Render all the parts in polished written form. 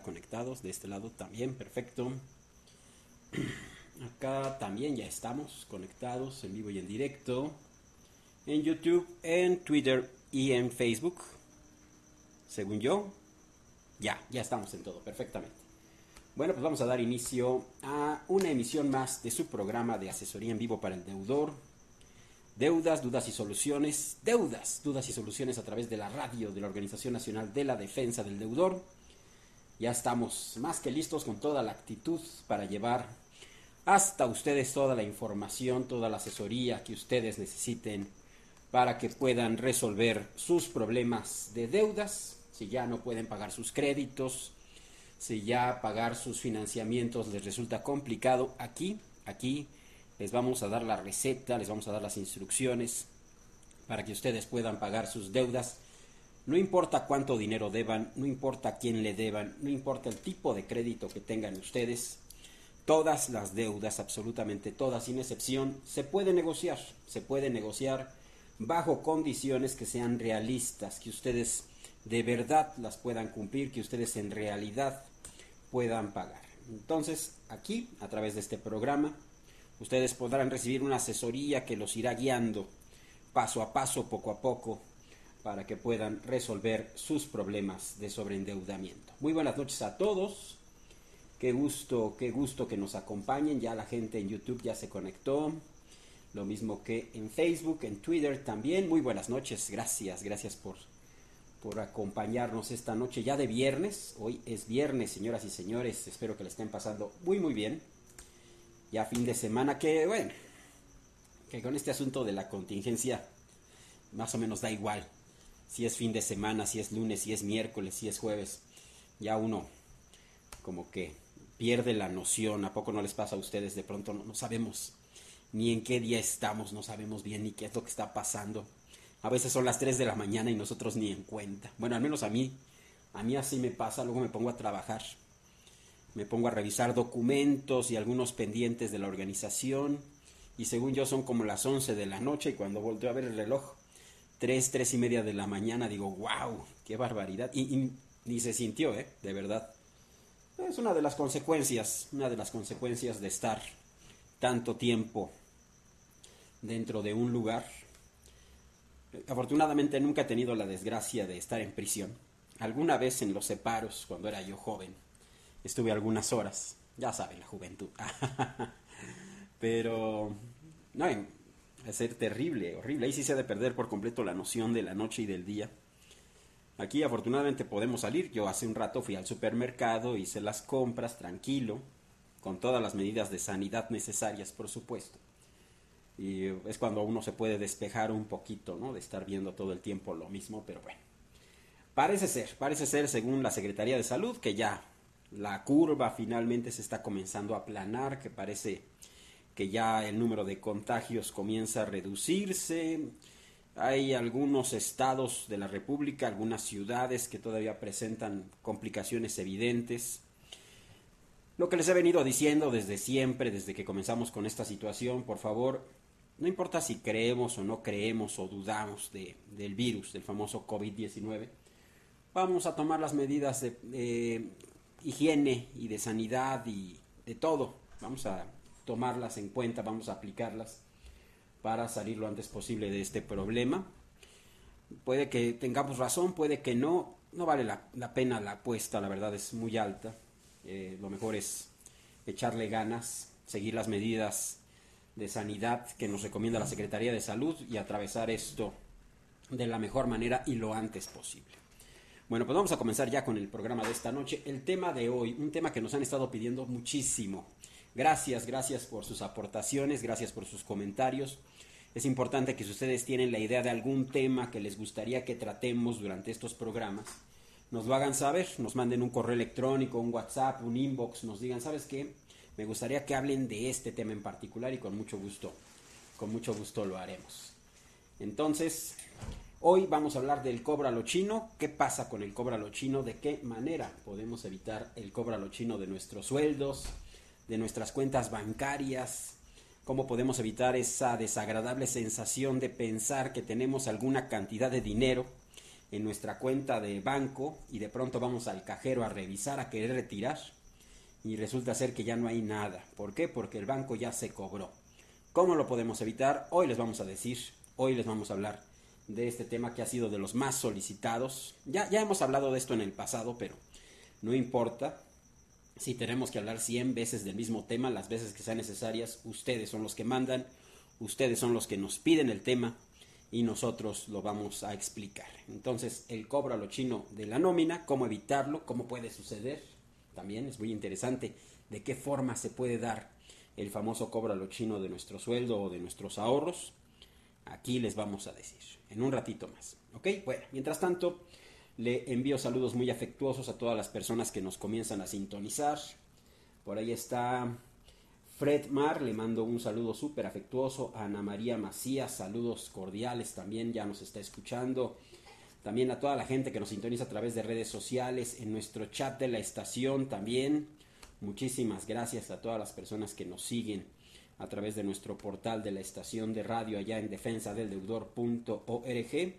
conectados. De este lado también, perfecto. Acá también ya estamos conectados en vivo y en directo. En YouTube, en Twitter y en Facebook. Según yo, ya estamos en todo, perfectamente. Bueno, pues vamos a dar inicio a una emisión más de su programa de asesoría en vivo para el deudor. Deudas, dudas y soluciones. Dudas y soluciones a través de la radio de la Organización Nacional de la Defensa del Deudor. Ya estamos más que listos con toda la actitud para llevar hasta ustedes toda la información, toda la asesoría que ustedes necesiten para que puedan resolver sus problemas de deudas. Si ya no pueden pagar sus créditos, si ya pagar sus financiamientos les resulta complicado, aquí les vamos a dar la receta, les vamos a dar las instrucciones para que ustedes puedan pagar sus deudas. No importa cuánto dinero deban, no importa a quién le deban, no importa el tipo de crédito que tengan ustedes, todas las deudas, absolutamente todas, sin excepción, se puede negociar bajo condiciones que sean realistas, que ustedes de verdad las puedan cumplir, que ustedes en realidad puedan pagar. Entonces, aquí, a través de este programa, ustedes podrán recibir una asesoría que los irá guiando paso a paso, poco a poco, para que puedan resolver sus problemas de sobreendeudamiento. Muy buenas noches a todos. Qué gusto que nos acompañen. Ya la gente en YouTube ya se conectó. Lo mismo que en Facebook, en Twitter también. Muy buenas noches. Gracias por acompañarnos esta noche ya de viernes. Hoy es viernes, señoras y señores. Espero que le estén pasando muy bien. Ya fin de semana que con este asunto de la contingencia más o menos da igual. Si es fin de semana, si es lunes, si es miércoles, si es jueves. Ya uno como que pierde la noción. ¿A poco no les pasa a ustedes? De pronto no sabemos ni en qué día estamos, no sabemos bien ni qué es lo que está pasando. A veces son las 3 de la mañana y nosotros ni en cuenta. Bueno, al menos a mí así me pasa. Luego me pongo a trabajar, me pongo a revisar documentos y algunos pendientes de la organización, y según yo son como las 11 de la noche, y cuando volteo a ver el reloj, 3 y media de la mañana, digo, wow, qué barbaridad. Y ni se sintió, de verdad. Es una de las consecuencias de estar tanto tiempo dentro de un lugar. Afortunadamente nunca he tenido la desgracia de estar en prisión. Alguna vez en los separos, cuando era yo joven, estuve algunas horas. Ya saben, la juventud. Pero no, es ser terrible, horrible. Ahí sí se ha de perder por completo la noción de la noche y del día. Aquí afortunadamente podemos salir. Yo hace un rato fui al supermercado, hice las compras tranquilo, con todas las medidas de sanidad necesarias, por supuesto. Y es cuando uno se puede despejar un poquito, ¿no? De estar viendo todo el tiempo lo mismo, pero bueno. Parece ser, según la Secretaría de Salud, que ya la curva finalmente se está comenzando a aplanar, que parece que ya el número de contagios comienza a reducirse. Hay algunos estados de la República, algunas ciudades que todavía presentan complicaciones evidentes. Lo que les he venido diciendo desde siempre, desde que comenzamos con esta situación, por favor, no importa si creemos o no creemos o dudamos del virus, del famoso COVID-19, vamos a tomar las medidas de higiene y de sanidad y de todo. Vamos a tomarlas en cuenta, vamos a aplicarlas para salir lo antes posible de este problema. Puede que tengamos razón, puede que no vale la pena la apuesta, la verdad es muy alta. Lo mejor es echarle ganas, seguir las medidas de sanidad que nos recomienda la Secretaría de Salud y atravesar esto de la mejor manera y lo antes posible. Bueno, pues vamos a comenzar ya con el programa de esta noche. El tema de hoy, un tema que nos han estado pidiendo muchísimo. Gracias por sus aportaciones, gracias por sus comentarios. Es importante que si ustedes tienen la idea de algún tema que les gustaría que tratemos durante estos programas, nos lo hagan saber, nos manden un correo electrónico, un WhatsApp, un inbox, nos digan, ¿sabes qué? Me gustaría que hablen de este tema en particular, y con mucho gusto lo haremos. Entonces, hoy vamos a hablar del cóbralo chino. ¿Qué pasa con el cóbralo chino? ¿De qué manera podemos evitar el cóbralo chino de nuestros sueldos, de nuestras cuentas bancarias? ¿Cómo podemos evitar esa desagradable sensación de pensar que tenemos alguna cantidad de dinero en nuestra cuenta de banco y de pronto vamos al cajero a revisar, a querer retirar y resulta ser que ya no hay nada. ¿Por qué? Porque el banco ya se cobró. ¿Cómo lo podemos evitar? Hoy les vamos a decir, hoy les vamos a hablar de este tema que ha sido de los más solicitados. Ya hemos hablado de esto en el pasado, pero no importa. Si tenemos que hablar 100 veces del mismo tema, las veces que sean necesarias, ustedes son los que mandan, ustedes son los que nos piden el tema y nosotros lo vamos a explicar. Entonces, el cobro a lo chino de la nómina, cómo evitarlo, cómo puede suceder, también es muy interesante de qué forma se puede dar el famoso cobro a lo chino de nuestro sueldo o de nuestros ahorros. Aquí les vamos a decir en un ratito más. ¿Ok? Bueno, mientras tanto, le envío saludos muy afectuosos a todas las personas que nos comienzan a sintonizar. Por ahí está Fred Mar, le mando un saludo súper afectuoso. A Ana María Macías, saludos cordiales también, ya nos está escuchando. También a toda la gente que nos sintoniza a través de redes sociales, en nuestro chat de la estación también. Muchísimas gracias a todas las personas que nos siguen a través de nuestro portal de la estación de radio allá en defensadeldeudor.org.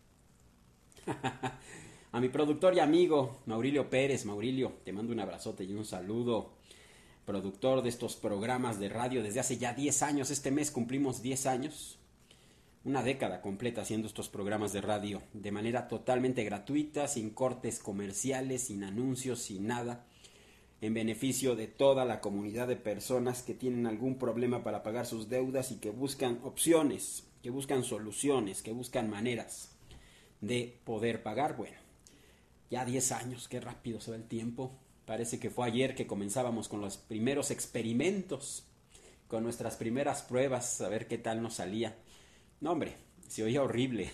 A mi productor y amigo Maurilio Pérez. Maurilio, te mando un abrazote y un saludo. Productor de estos programas de radio desde hace ya 10 años. Este mes cumplimos 10 años. Una década completa haciendo estos programas de radio de manera totalmente gratuita, sin cortes comerciales, sin anuncios, sin nada, en beneficio de toda la comunidad de personas que tienen algún problema para pagar sus deudas y que buscan opciones, que buscan soluciones, que buscan maneras de poder pagar. Bueno, ya 10 años, qué rápido se va el tiempo. Parece que fue ayer que comenzábamos con los primeros experimentos, con nuestras primeras pruebas, a ver qué tal nos salía. No, hombre, se oía horrible.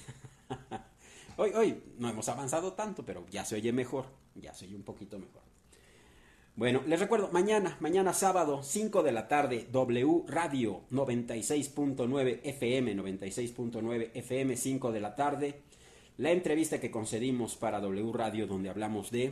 Hoy no hemos avanzado tanto, pero ya se oye mejor, ya se oye un poquito mejor. Bueno, les recuerdo, mañana sábado, 5 de la tarde, W Radio 96.9 FM, 96.9 FM, 5 de la tarde. La entrevista que concedimos para W Radio, donde hablamos de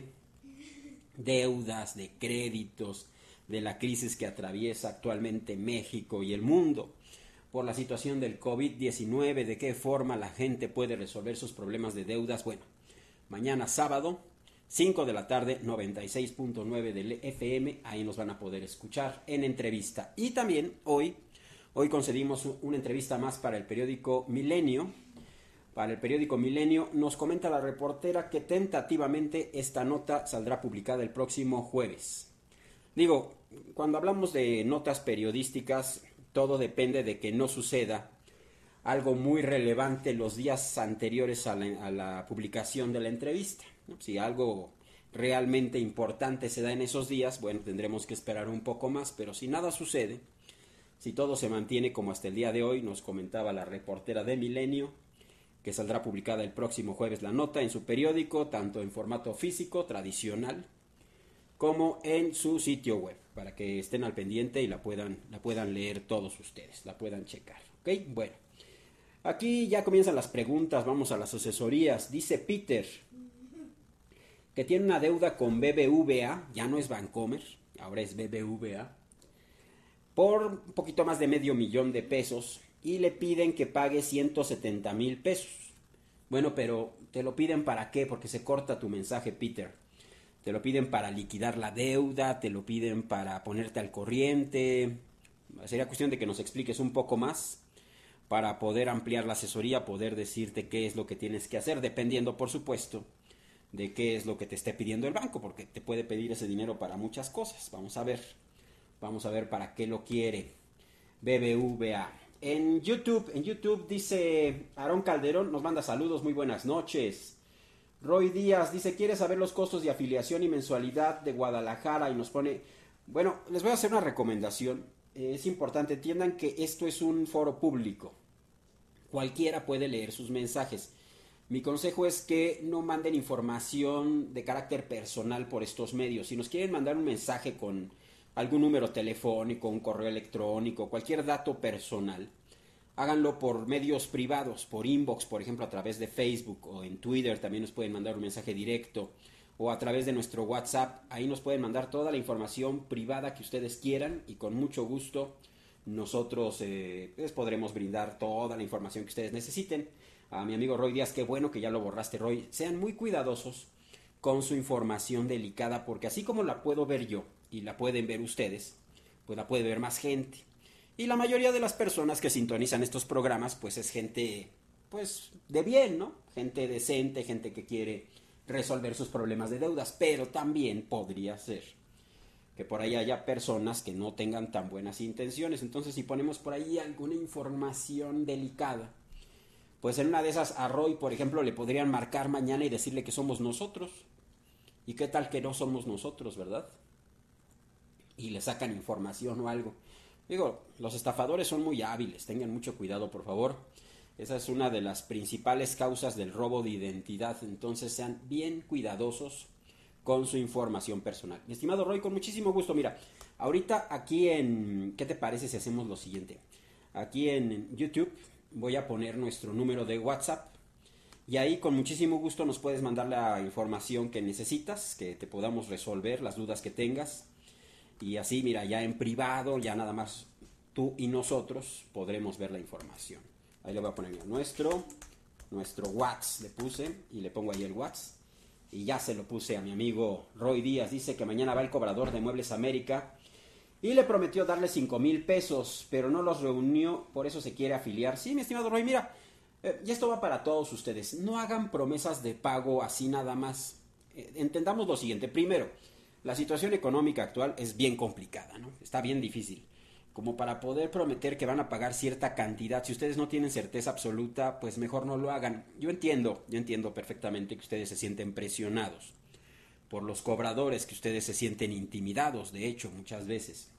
deudas, de créditos, de la crisis que atraviesa actualmente México y el mundo por la situación del COVID-19, de qué forma la gente puede resolver sus problemas de deudas. Bueno, mañana sábado, 5 de la tarde, 96.9 del FM, ahí nos van a poder escuchar en entrevista. Y también hoy concedimos una entrevista más para el periódico Milenio. Para el periódico Milenio nos comenta la reportera que tentativamente esta nota saldrá publicada el próximo jueves. Digo, cuando hablamos de notas periodísticas, todo depende de que no suceda algo muy relevante los días anteriores a la publicación de la entrevista, ¿no? Si algo realmente importante se da en esos días, bueno, tendremos que esperar un poco más, pero si nada sucede, si todo se mantiene como hasta el día de hoy, nos comentaba la reportera de Milenio, que saldrá publicada el próximo jueves la nota en su periódico, tanto en formato físico, tradicional, como en su sitio web, para que estén al pendiente y la puedan leer todos ustedes, la puedan checar. ¿Ok? Bueno, aquí ya comienzan las preguntas, vamos a las asesorías. Dice Peter que tiene una deuda con BBVA, ya no es Bancomer, ahora es BBVA, por un poquito más de $500,000 y le piden que pague 170,000 pesos. Bueno, pero ¿te lo piden para qué? Porque se corta tu mensaje, Peter. Te lo piden para liquidar la deuda, te lo piden para ponerte al corriente. Sería cuestión de que nos expliques un poco más para poder ampliar la asesoría, poder decirte qué es lo que tienes que hacer, dependiendo, por supuesto, de qué es lo que te esté pidiendo el banco, porque te puede pedir ese dinero para muchas cosas. Vamos a ver para qué lo quiere BBVA. En YouTube dice Aarón Calderón, nos manda saludos, muy buenas noches. Roy Díaz dice, ¿quiere saber los costos de afiliación y mensualidad de Guadalajara? Y nos pone, bueno, les voy a hacer una recomendación. Es importante, entiendan que esto es un foro público. Cualquiera puede leer sus mensajes. Mi consejo es que no manden información de carácter personal por estos medios. Si nos quieren mandar un mensaje con algún número telefónico, un correo electrónico, cualquier dato personal, háganlo por medios privados, por inbox, por ejemplo, a través de Facebook o en Twitter. También nos pueden mandar un mensaje directo o a través de nuestro WhatsApp. Ahí nos pueden mandar toda la información privada que ustedes quieran y con mucho gusto nosotros les podremos brindar toda la información que ustedes necesiten. a mi amigo Roy Díaz, qué bueno que ya lo borraste, Roy. Sean muy cuidadosos con su información delicada, porque así como la puedo ver yo y la pueden ver ustedes, pues la puede ver más gente. Y la mayoría de las personas que sintonizan estos programas, pues es gente, pues, de bien, ¿no? Gente decente, gente que quiere resolver sus problemas de deudas, pero también podría ser que por ahí haya personas que no tengan tan buenas intenciones. Entonces, si ponemos por ahí alguna información delicada, pues en una de esas a Roy, por ejemplo, le podrían marcar mañana y decirle que somos nosotros. ¿Y qué tal que no somos nosotros, verdad? Y le sacan información o algo. Digo, los estafadores son muy hábiles, tengan mucho cuidado, por favor. Esa es una de las principales causas del robo de identidad, entonces sean bien cuidadosos con su información personal. Mi estimado Roy, con muchísimo gusto, mira, ahorita aquí en... ¿Qué te parece si hacemos lo siguiente? Aquí en YouTube voy a poner nuestro número de WhatsApp y ahí con muchísimo gusto nos puedes mandar la información que necesitas, que te podamos resolver las dudas que tengas. Y así, mira, ya en privado, ya nada más tú y nosotros podremos ver la información. Ahí le voy a poner mira, nuestro WhatsApp le puse y le pongo ahí el WhatsApp. Y ya se lo puse a mi amigo Roy Díaz. Dice que mañana va el cobrador de Muebles América y le prometió darle 5,000 pesos, pero no los reunió, por eso se quiere afiliar. Sí, mi estimado Roy, mira, y esto va para todos ustedes. No hagan promesas de pago así nada más. Entendamos lo siguiente. Primero, la situación económica actual es bien complicada, ¿no? Está bien difícil. Como para poder prometer que van a pagar cierta cantidad, si ustedes no tienen certeza absoluta, pues mejor no lo hagan. Yo entiendo perfectamente que ustedes se sienten presionados por los cobradores, que ustedes se sienten intimidados, de hecho, muchas veces.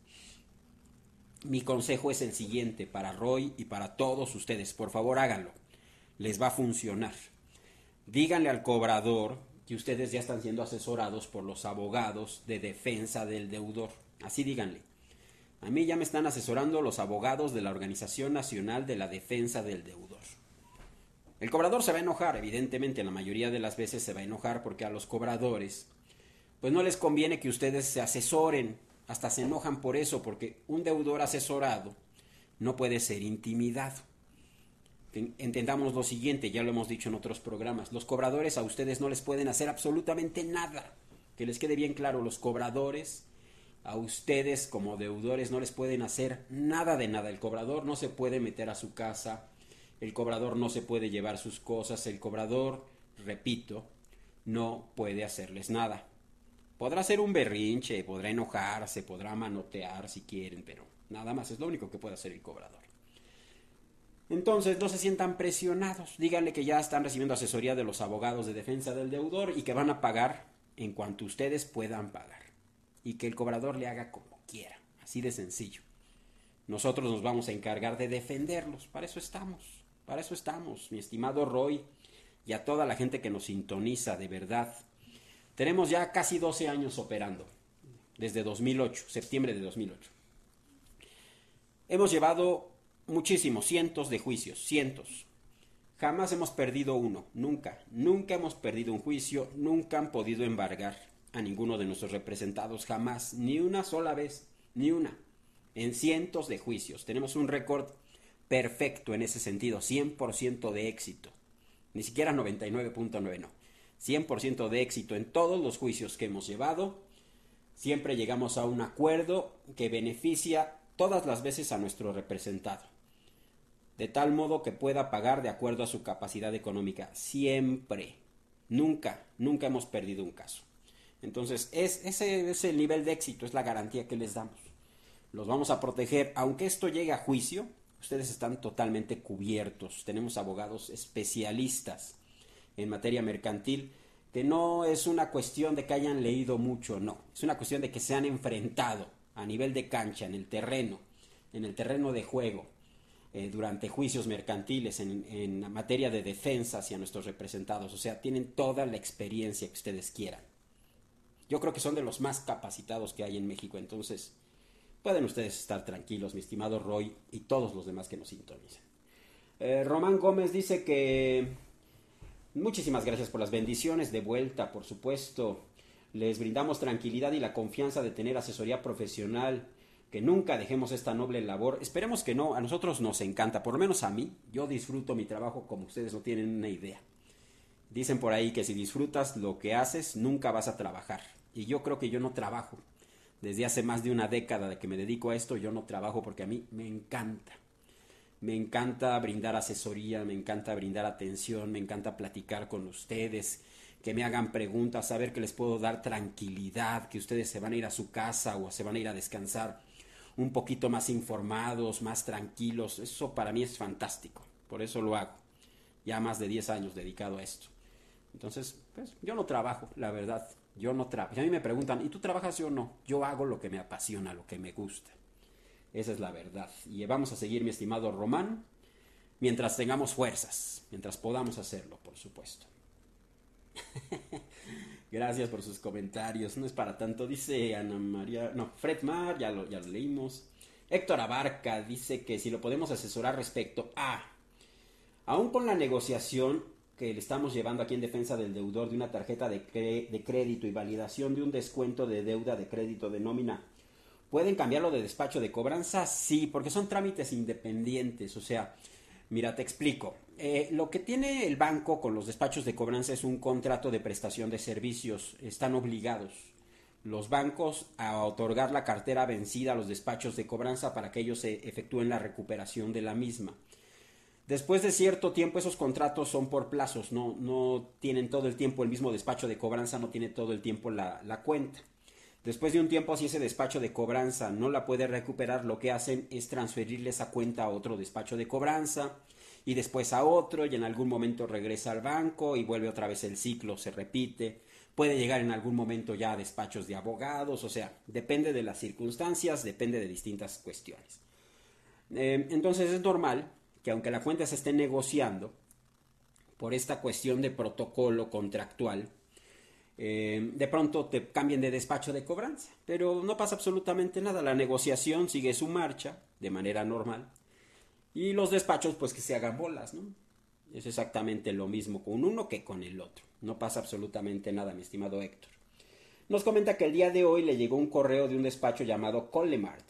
Mi consejo es el siguiente para Roy y para todos ustedes. Por favor, háganlo. Les va a funcionar. Díganle al cobrador que ustedes ya están siendo asesorados por los abogados de defensa del deudor. Así díganle. A mí ya me están asesorando los abogados de la Organización Nacional de la Defensa del Deudor. El cobrador se va a enojar, evidentemente, la mayoría de las veces se va a enojar porque a los cobradores pues no les conviene que ustedes se asesoren, hasta se enojan por eso, porque un deudor asesorado no puede ser intimidado. Entendamos lo siguiente, ya lo hemos dicho en otros programas, los cobradores a ustedes no les pueden hacer absolutamente nada. Que les quede bien claro, los cobradores a ustedes como deudores no les pueden hacer nada de nada. El cobrador no se puede meter a su casa, el cobrador no se puede llevar sus cosas, el cobrador, repito, no puede hacerles nada. Podrá hacer un berrinche, podrá enojarse, podrá manotear si quieren, pero nada más, es lo único que puede hacer el cobrador. Entonces no se sientan presionados, díganle que ya están recibiendo asesoría de los abogados de defensa del deudor y que van a pagar en cuanto ustedes puedan pagar. Y que el cobrador le haga como quiera, así de sencillo. Nosotros nos vamos a encargar de defenderlos, para eso estamos, mi estimado Roy, y a toda la gente que nos sintoniza, de verdad. Tenemos ya casi 12 años operando, desde 2008, septiembre de 2008. Hemos llevado muchísimos, cientos de juicios, cientos. Jamás hemos perdido uno, nunca hemos perdido un juicio, nunca han podido embargar a ninguno de nuestros representados, jamás, ni una sola vez, ni una, en cientos de juicios. Tenemos un récord perfecto en ese sentido, 100% de éxito, ni siquiera 99.9, no, 100% de éxito en todos los juicios que hemos llevado. Siempre llegamos a un acuerdo que beneficia todas las veces a nuestro representado, de tal modo que pueda pagar de acuerdo a su capacidad económica, siempre, nunca hemos perdido un caso. Entonces, ese es el nivel de éxito, es la garantía que les damos. Los vamos a proteger, aunque esto llegue a juicio, ustedes están totalmente cubiertos. Tenemos abogados especialistas en materia mercantil, que no es una cuestión de que hayan leído mucho, no, es una cuestión de que se han enfrentado a nivel de cancha, en el terreno de juego, durante juicios mercantiles, en materia de defensa hacia nuestros representados. O sea, tienen toda la experiencia que ustedes quieran. Yo creo que son de los más capacitados que hay en México, entonces pueden ustedes estar tranquilos, mi estimado Roy, y todos los demás que nos sintonizan. Román Gómez dice que muchísimas gracias por las bendiciones, de vuelta, por supuesto. Les brindamos tranquilidad y la confianza de tener asesoría profesional. que nunca dejemos esta noble labor. Esperemos que no, a nosotros nos encanta, por lo menos a mí, yo disfruto mi trabajo como ustedes no tienen una idea. Dicen por ahí que si disfrutas lo que haces, nunca vas a trabajar. Y yo creo que yo no trabajo. Desde hace más de una década de que me dedico a esto, yo no trabajo porque a mí me encanta. Me encanta brindar asesoría, me encanta brindar atención, me encanta platicar con ustedes, que me hagan preguntas, saber que les puedo dar tranquilidad, que ustedes se van a ir a su casa o se van a ir a descansar un poquito más informados, más tranquilos. Eso para mí es fantástico, por eso lo hago. Ya más de 10 años dedicado a esto. Entonces, pues yo no trabajo, la verdad. Yo no trabajo. Si a mí me preguntan, ¿y tú trabajas o no? Yo hago lo que me apasiona, lo que me gusta. Esa es la verdad. Y vamos a seguir, mi estimado Román, mientras tengamos fuerzas, mientras podamos hacerlo, por supuesto. Gracias por sus comentarios. No es para tanto, dice Ana María. No, Fred Mar, ya lo leímos. Héctor Abarca dice que si lo podemos asesorar respecto a, aún con la negociación que le estamos llevando aquí en defensa del deudor de una tarjeta de crédito y validación de un descuento de deuda de crédito de nómina, ¿pueden cambiarlo de despacho de cobranza? Sí, porque son trámites independientes. O sea, mira, te explico. Lo que tiene el banco con los despachos de cobranza es un contrato de prestación de servicios. Están obligados los bancos a otorgar la cartera vencida a los despachos de cobranza para que ellos se efectúen la recuperación de la misma. Después de cierto tiempo esos contratos son por plazos, no tienen todo el tiempo el mismo despacho de cobranza, no tiene todo el tiempo la cuenta. Después de un tiempo, si ese despacho de cobranza no la puede recuperar, lo que hacen es transferirle esa cuenta a otro despacho de cobranza y después a otro, y en algún momento regresa al banco y vuelve otra vez el ciclo, se repite. Puede llegar en algún momento ya a despachos de abogados, o sea, depende de las circunstancias, depende de distintas cuestiones. Entonces es normal que aunque la cuenta se esté negociando por esta cuestión de protocolo contractual, de pronto te cambien de despacho de cobranza, pero no pasa absolutamente nada, la negociación sigue su marcha de manera normal y los despachos pues que se hagan bolas, ¿no? Es exactamente lo mismo con uno que con el otro, no pasa absolutamente nada, mi estimado Héctor. Nos comenta que el día de hoy le llegó un correo de un despacho llamado Colemart.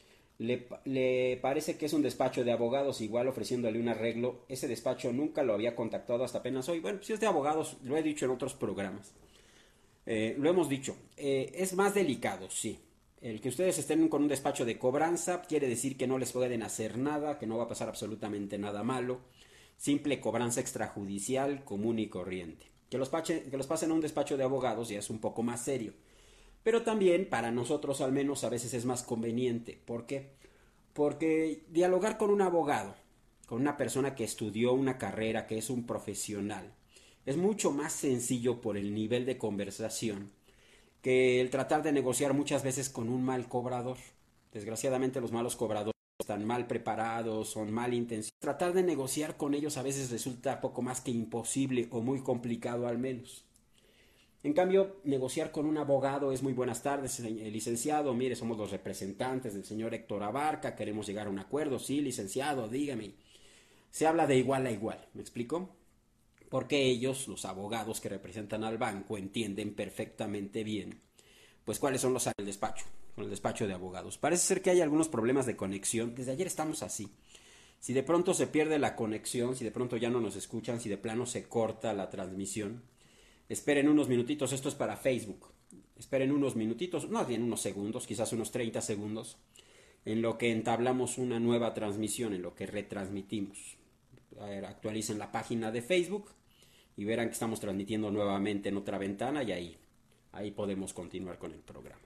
Le parece que es un despacho de abogados, igual ofreciéndole un arreglo. Ese despacho nunca lo había contactado hasta apenas hoy. Bueno, si es de abogados, lo he dicho en otros programas. Lo hemos dicho, es más delicado, sí. El que ustedes estén con un despacho de cobranza quiere decir que no les pueden hacer nada, que no va a pasar absolutamente nada malo. Simple cobranza extrajudicial común y corriente. Que los pasen a un despacho de abogados ya es un poco más serio. Pero también para nosotros al menos a veces es más conveniente. ¿Por qué? Porque dialogar con un abogado, con una persona que estudió una carrera, que es un profesional, es mucho más sencillo por el nivel de conversación que el tratar de negociar muchas veces con un mal cobrador. Desgraciadamente los malos cobradores están mal preparados, son mal intencionados. Tratar de negociar con ellos a veces resulta poco más que imposible o muy complicado al menos. En cambio, negociar con un abogado es muy buenas tardes, licenciado, mire, somos los representantes del señor Héctor Abarca, queremos llegar a un acuerdo, sí, licenciado, dígame. Se habla de igual a igual, ¿me explico? Porque ellos, los abogados que representan al banco, entienden perfectamente bien, pues cuáles son los del despacho, con el despacho de abogados. Parece ser que hay algunos problemas de conexión, desde ayer estamos así. Si de pronto se pierde la conexión, si de pronto ya no nos escuchan, si de plano se corta la transmisión, esperen unos minutitos, esto es para Facebook. Esperen unos minutitos, no bien unos segundos, quizás unos 30 segundos, en lo que entablamos una nueva transmisión, en lo que retransmitimos. A ver, actualicen la página de Facebook y verán que estamos transmitiendo nuevamente en otra ventana y ahí podemos continuar con el programa.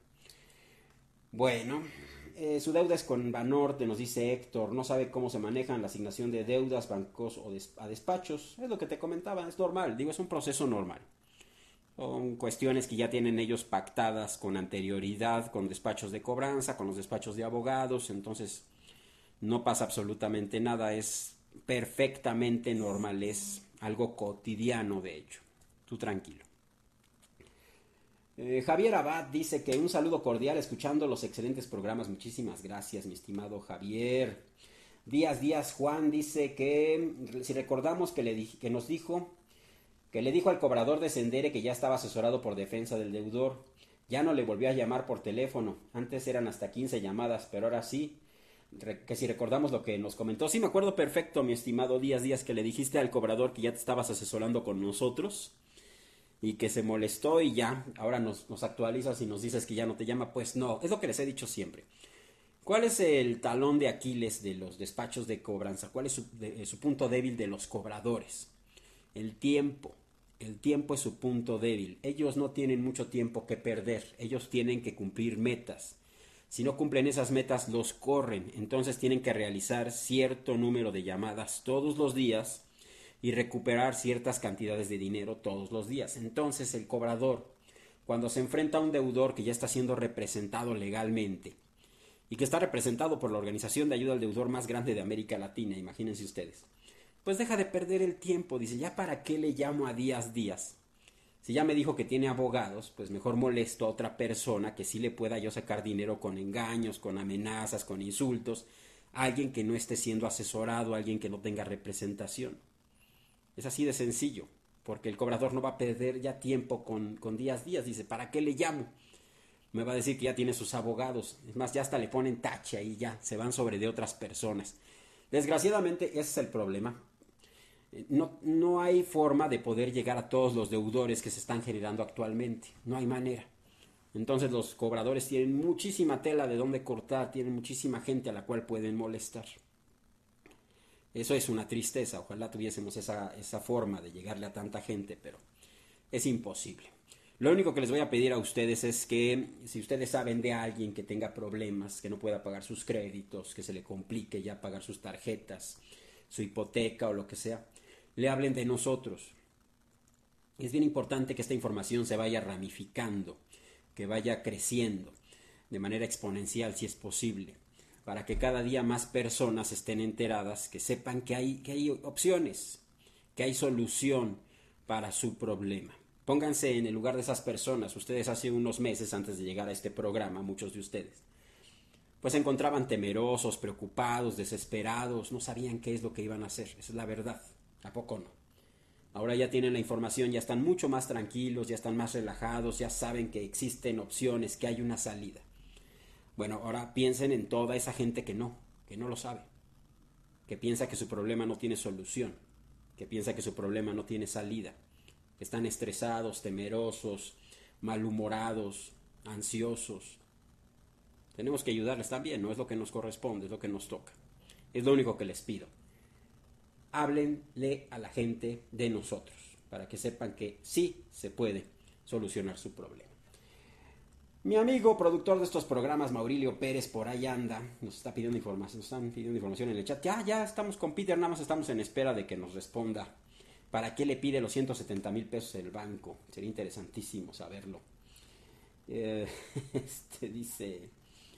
Bueno, su deuda es con Banorte, nos dice Héctor, no sabe cómo se manejan la asignación de deudas, bancos o a despachos. Es lo que te comentaba, es normal, digo, es un proceso normal. Son cuestiones que ya tienen ellos pactadas con anterioridad, con despachos de cobranza, con los despachos de abogados, entonces no pasa absolutamente nada, es perfectamente normal, es algo cotidiano de hecho. Tú tranquilo. Javier Abad dice que un saludo cordial escuchando los excelentes programas. Muchísimas gracias, mi estimado Javier. Díaz Juan dice que si recordamos que nos dijo que le dijo al cobrador de Sendere que ya estaba asesorado por defensa del deudor, Ya no le volvió a llamar por teléfono. Antes eran hasta 15 llamadas, pero ahora sí. Que si recordamos lo que nos comentó. Sí, me acuerdo perfecto, mi estimado Díaz, que le dijiste al cobrador que ya te estabas asesorando con nosotros y que se molestó y ya, ahora nos actualizas y nos dices que ya no te llama. Pues no, es lo que les he dicho siempre. ¿Cuál es el talón de Aquiles de los despachos de cobranza? ¿Cuál es su punto débil de los cobradores? El tiempo. El tiempo es su punto débil. Ellos no tienen mucho tiempo que perder. Ellos tienen que cumplir metas. Si no cumplen esas metas, los corren. Entonces tienen que realizar cierto número de llamadas todos los días y recuperar ciertas cantidades de dinero todos los días. Entonces el cobrador, cuando se enfrenta a un deudor que ya está siendo representado legalmente y que está representado por la organización de ayuda al deudor más grande de América Latina, imagínense ustedes, pues deja de perder el tiempo. Dice, ¿ya para qué le llamo a Díaz? Si ya me dijo que tiene abogados, pues mejor molesto a otra persona que sí le pueda yo sacar dinero con engaños, con amenazas, con insultos, a alguien que no esté siendo asesorado, a alguien que no tenga representación. Es así de sencillo, porque el cobrador no va a perder ya tiempo con Díaz. Dice, ¿para qué le llamo? Me va a decir que ya tiene sus abogados. Es más, ya hasta le ponen tache y ya se van sobre de otras personas. Desgraciadamente, ese es el problema. No hay forma de poder llegar a todos los deudores que se están generando actualmente. No hay manera. Entonces los cobradores tienen muchísima tela de dónde cortar, tienen muchísima gente a la cual pueden molestar. Eso es una tristeza. Ojalá tuviésemos esa forma de llegarle a tanta gente, pero es imposible. Lo único que les voy a pedir a ustedes es que si ustedes saben de alguien que tenga problemas, que no pueda pagar sus créditos, que se le complique ya pagar sus tarjetas, su hipoteca o lo que sea, le hablen de nosotros. Es bien importante que esta información se vaya ramificando, que vaya creciendo de manera exponencial si es posible, para que cada día más personas estén enteradas, que sepan que hay opciones, que hay solución para su problema. Pónganse en el lugar de esas personas. Ustedes hace unos meses antes de llegar a este programa, muchos de ustedes, pues se encontraban temerosos, preocupados, desesperados, no sabían qué es lo que iban a hacer. Esa es la verdad. ¿A poco no? Ahora ya tienen la información, ya están mucho más tranquilos, ya están más relajados, ya saben que existen opciones, que hay una salida. Bueno, ahora piensen en toda esa gente que no lo sabe, que piensa que su problema no tiene solución, que piensa que su problema no tiene salida, que están estresados, temerosos, malhumorados, ansiosos. Tenemos que ayudarles también, no es lo que nos corresponde, es lo que nos toca. Es lo único que les pido. Háblenle a la gente de nosotros, para que sepan que sí se puede solucionar su problema. Mi amigo productor de estos programas, Maurilio Pérez, por ahí anda, nos están pidiendo información en el chat. Ya estamos con Peter, nada más estamos en espera de que nos responda. ¿Para qué le pide los 170,000 pesos el banco? Sería interesantísimo saberlo. Dice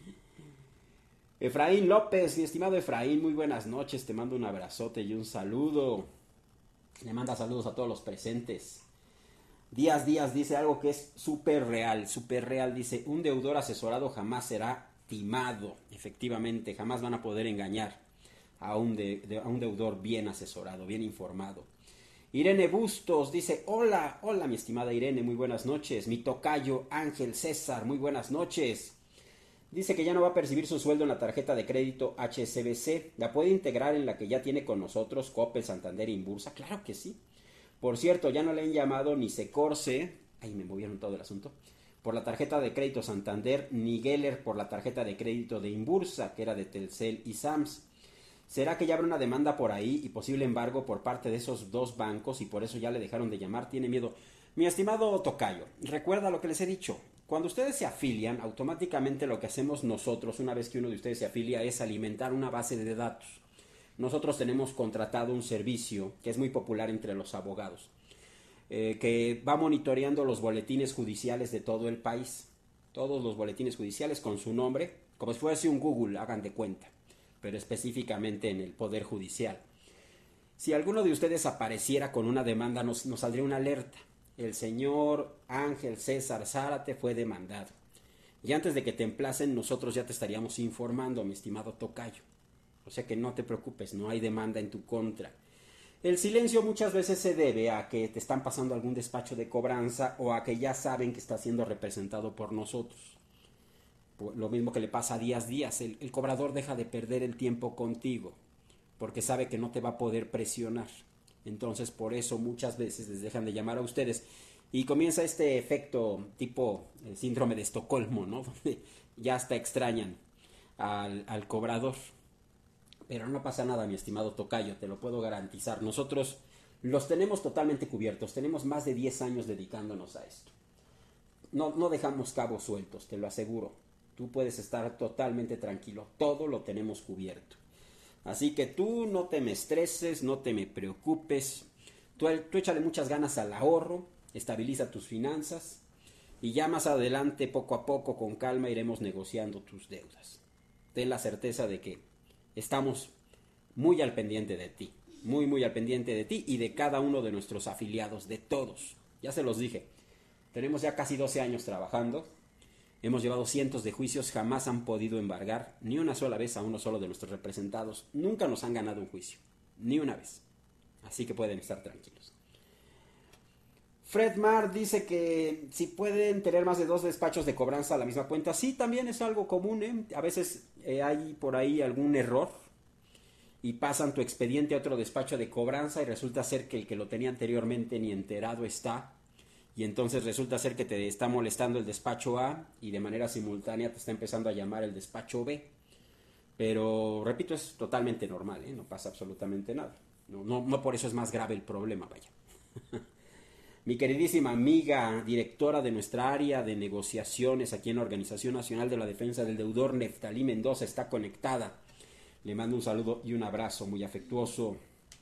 Efraín López, mi estimado Efraín, muy buenas noches, te mando un abrazote y un saludo. Le manda saludos a todos los presentes. Díaz dice algo que es súper real, dice, un deudor asesorado jamás será timado, efectivamente, jamás van a poder engañar a un deudor bien asesorado, bien informado. Irene Bustos dice, hola mi estimada Irene, muy buenas noches. Mi tocayo Ángel César, muy buenas noches. Dice que ya no va a percibir su sueldo en la tarjeta de crédito HSBC. ¿La puede integrar en la que ya tiene con nosotros, Coppel, Santander e Inbursa? Claro que sí. Por cierto, ya no le han llamado ni Secorse, ahí me movieron todo el asunto, por la tarjeta de crédito Santander, ni Geller por la tarjeta de crédito de Inbursa, que era de Telcel y Sams. ¿Será que ya habrá una demanda por ahí y posible embargo por parte de esos dos bancos y por eso ya le dejaron de llamar? Tiene miedo. Mi estimado tocayo, recuerda lo que les he dicho. Cuando ustedes se afilian, automáticamente lo que hacemos nosotros, una vez que uno de ustedes se afilia, es alimentar una base de datos. Nosotros tenemos contratado un servicio que es muy popular entre los abogados, que va monitoreando los boletines judiciales de todo el país. Todos los boletines judiciales con su nombre, como si fuese un Google, hagan de cuenta, pero específicamente en el Poder Judicial. Si alguno de ustedes apareciera con una demanda, nos saldría una alerta. El señor Ángel César Zárate fue demandado. Y antes de que te emplacen, nosotros ya te estaríamos informando, mi estimado tocayo. O sea que no te preocupes, no hay demanda en tu contra. El silencio muchas veces se debe a que te están pasando algún despacho de cobranza o a que ya saben que está siendo representado por nosotros. Lo mismo que le pasa a Díaz Díaz, el cobrador deja de perder el tiempo contigo porque sabe que no te va a poder presionar. Entonces por eso muchas veces les dejan de llamar a ustedes y comienza este efecto tipo síndrome de Estocolmo, ¿no? Donde ya hasta extrañan al cobrador. Pero no pasa nada, mi estimado tocayo, te lo puedo garantizar. Nosotros los tenemos totalmente cubiertos, tenemos más de 10 años dedicándonos a esto. No dejamos cabos sueltos, te lo aseguro. Tú puedes estar totalmente tranquilo, todo lo tenemos cubierto. Así que tú no te me estreses, no te me preocupes. Tú échale muchas ganas al ahorro, estabiliza tus finanzas y ya más adelante, poco a poco, con calma, iremos negociando tus deudas. Ten la certeza de que estamos muy al pendiente de ti, muy al pendiente de ti y de cada uno de nuestros afiliados, de todos. Ya se los dije, tenemos ya casi 12 años trabajando. Hemos llevado cientos de juicios, jamás han podido embargar ni una sola vez a uno solo de nuestros representados. Nunca nos han ganado un juicio, ni una vez. Así que pueden estar tranquilos. Fred Mar dice que si pueden tener más de 2 despachos de cobranza a la misma cuenta. Sí, también es algo común, ¿eh? A veces hay por ahí algún error y pasan tu expediente a otro despacho de cobranza y resulta ser que el que lo tenía anteriormente ni enterado está. Y entonces resulta ser que te está molestando el despacho A y de manera simultánea te está empezando a llamar el despacho B. Pero, repito, es totalmente normal, ¿eh? No pasa absolutamente nada. No por eso es más grave el problema, vaya. Mi queridísima amiga, directora de nuestra área de negociaciones aquí en la Organización Nacional de la Defensa del Deudor, Neftalí Mendoza, está conectada. Le mando un saludo y un abrazo muy afectuoso.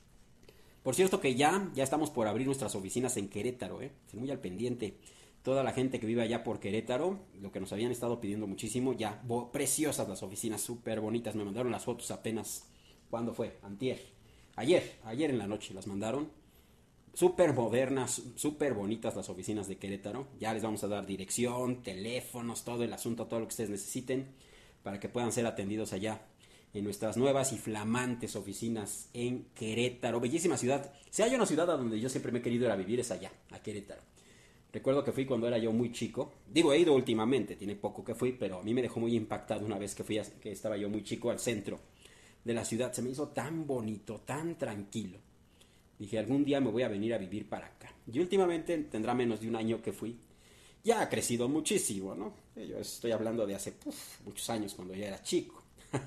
Por cierto que ya estamos por abrir nuestras oficinas en Querétaro, Estoy muy al pendiente. Toda la gente que vive allá por Querétaro, lo que nos habían estado pidiendo muchísimo, ya preciosas las oficinas, súper bonitas. Me mandaron las fotos apenas. ¿Cuándo fue? Antier. Ayer en la noche las mandaron. Súper modernas, súper bonitas las oficinas de Querétaro. Ya les vamos a dar dirección, teléfonos, todo el asunto, todo lo que ustedes necesiten para que puedan ser atendidos allá en nuestras nuevas y flamantes oficinas en Querétaro. Bellísima ciudad. Si hay una ciudad a donde yo siempre me he querido ir a vivir es allá, a Querétaro. Recuerdo que fui cuando era yo muy chico. Digo, he ido últimamente, tiene poco que fui, pero a mí me dejó muy impactado una vez que estaba yo muy chico al centro de la ciudad. Se me hizo tan bonito, tan tranquilo. Dije, algún día me voy a venir a vivir para acá. Y últimamente, tendrá menos de un año que fui. Ya ha crecido muchísimo, ¿no? Yo estoy hablando de hace muchos años, cuando ya era chico.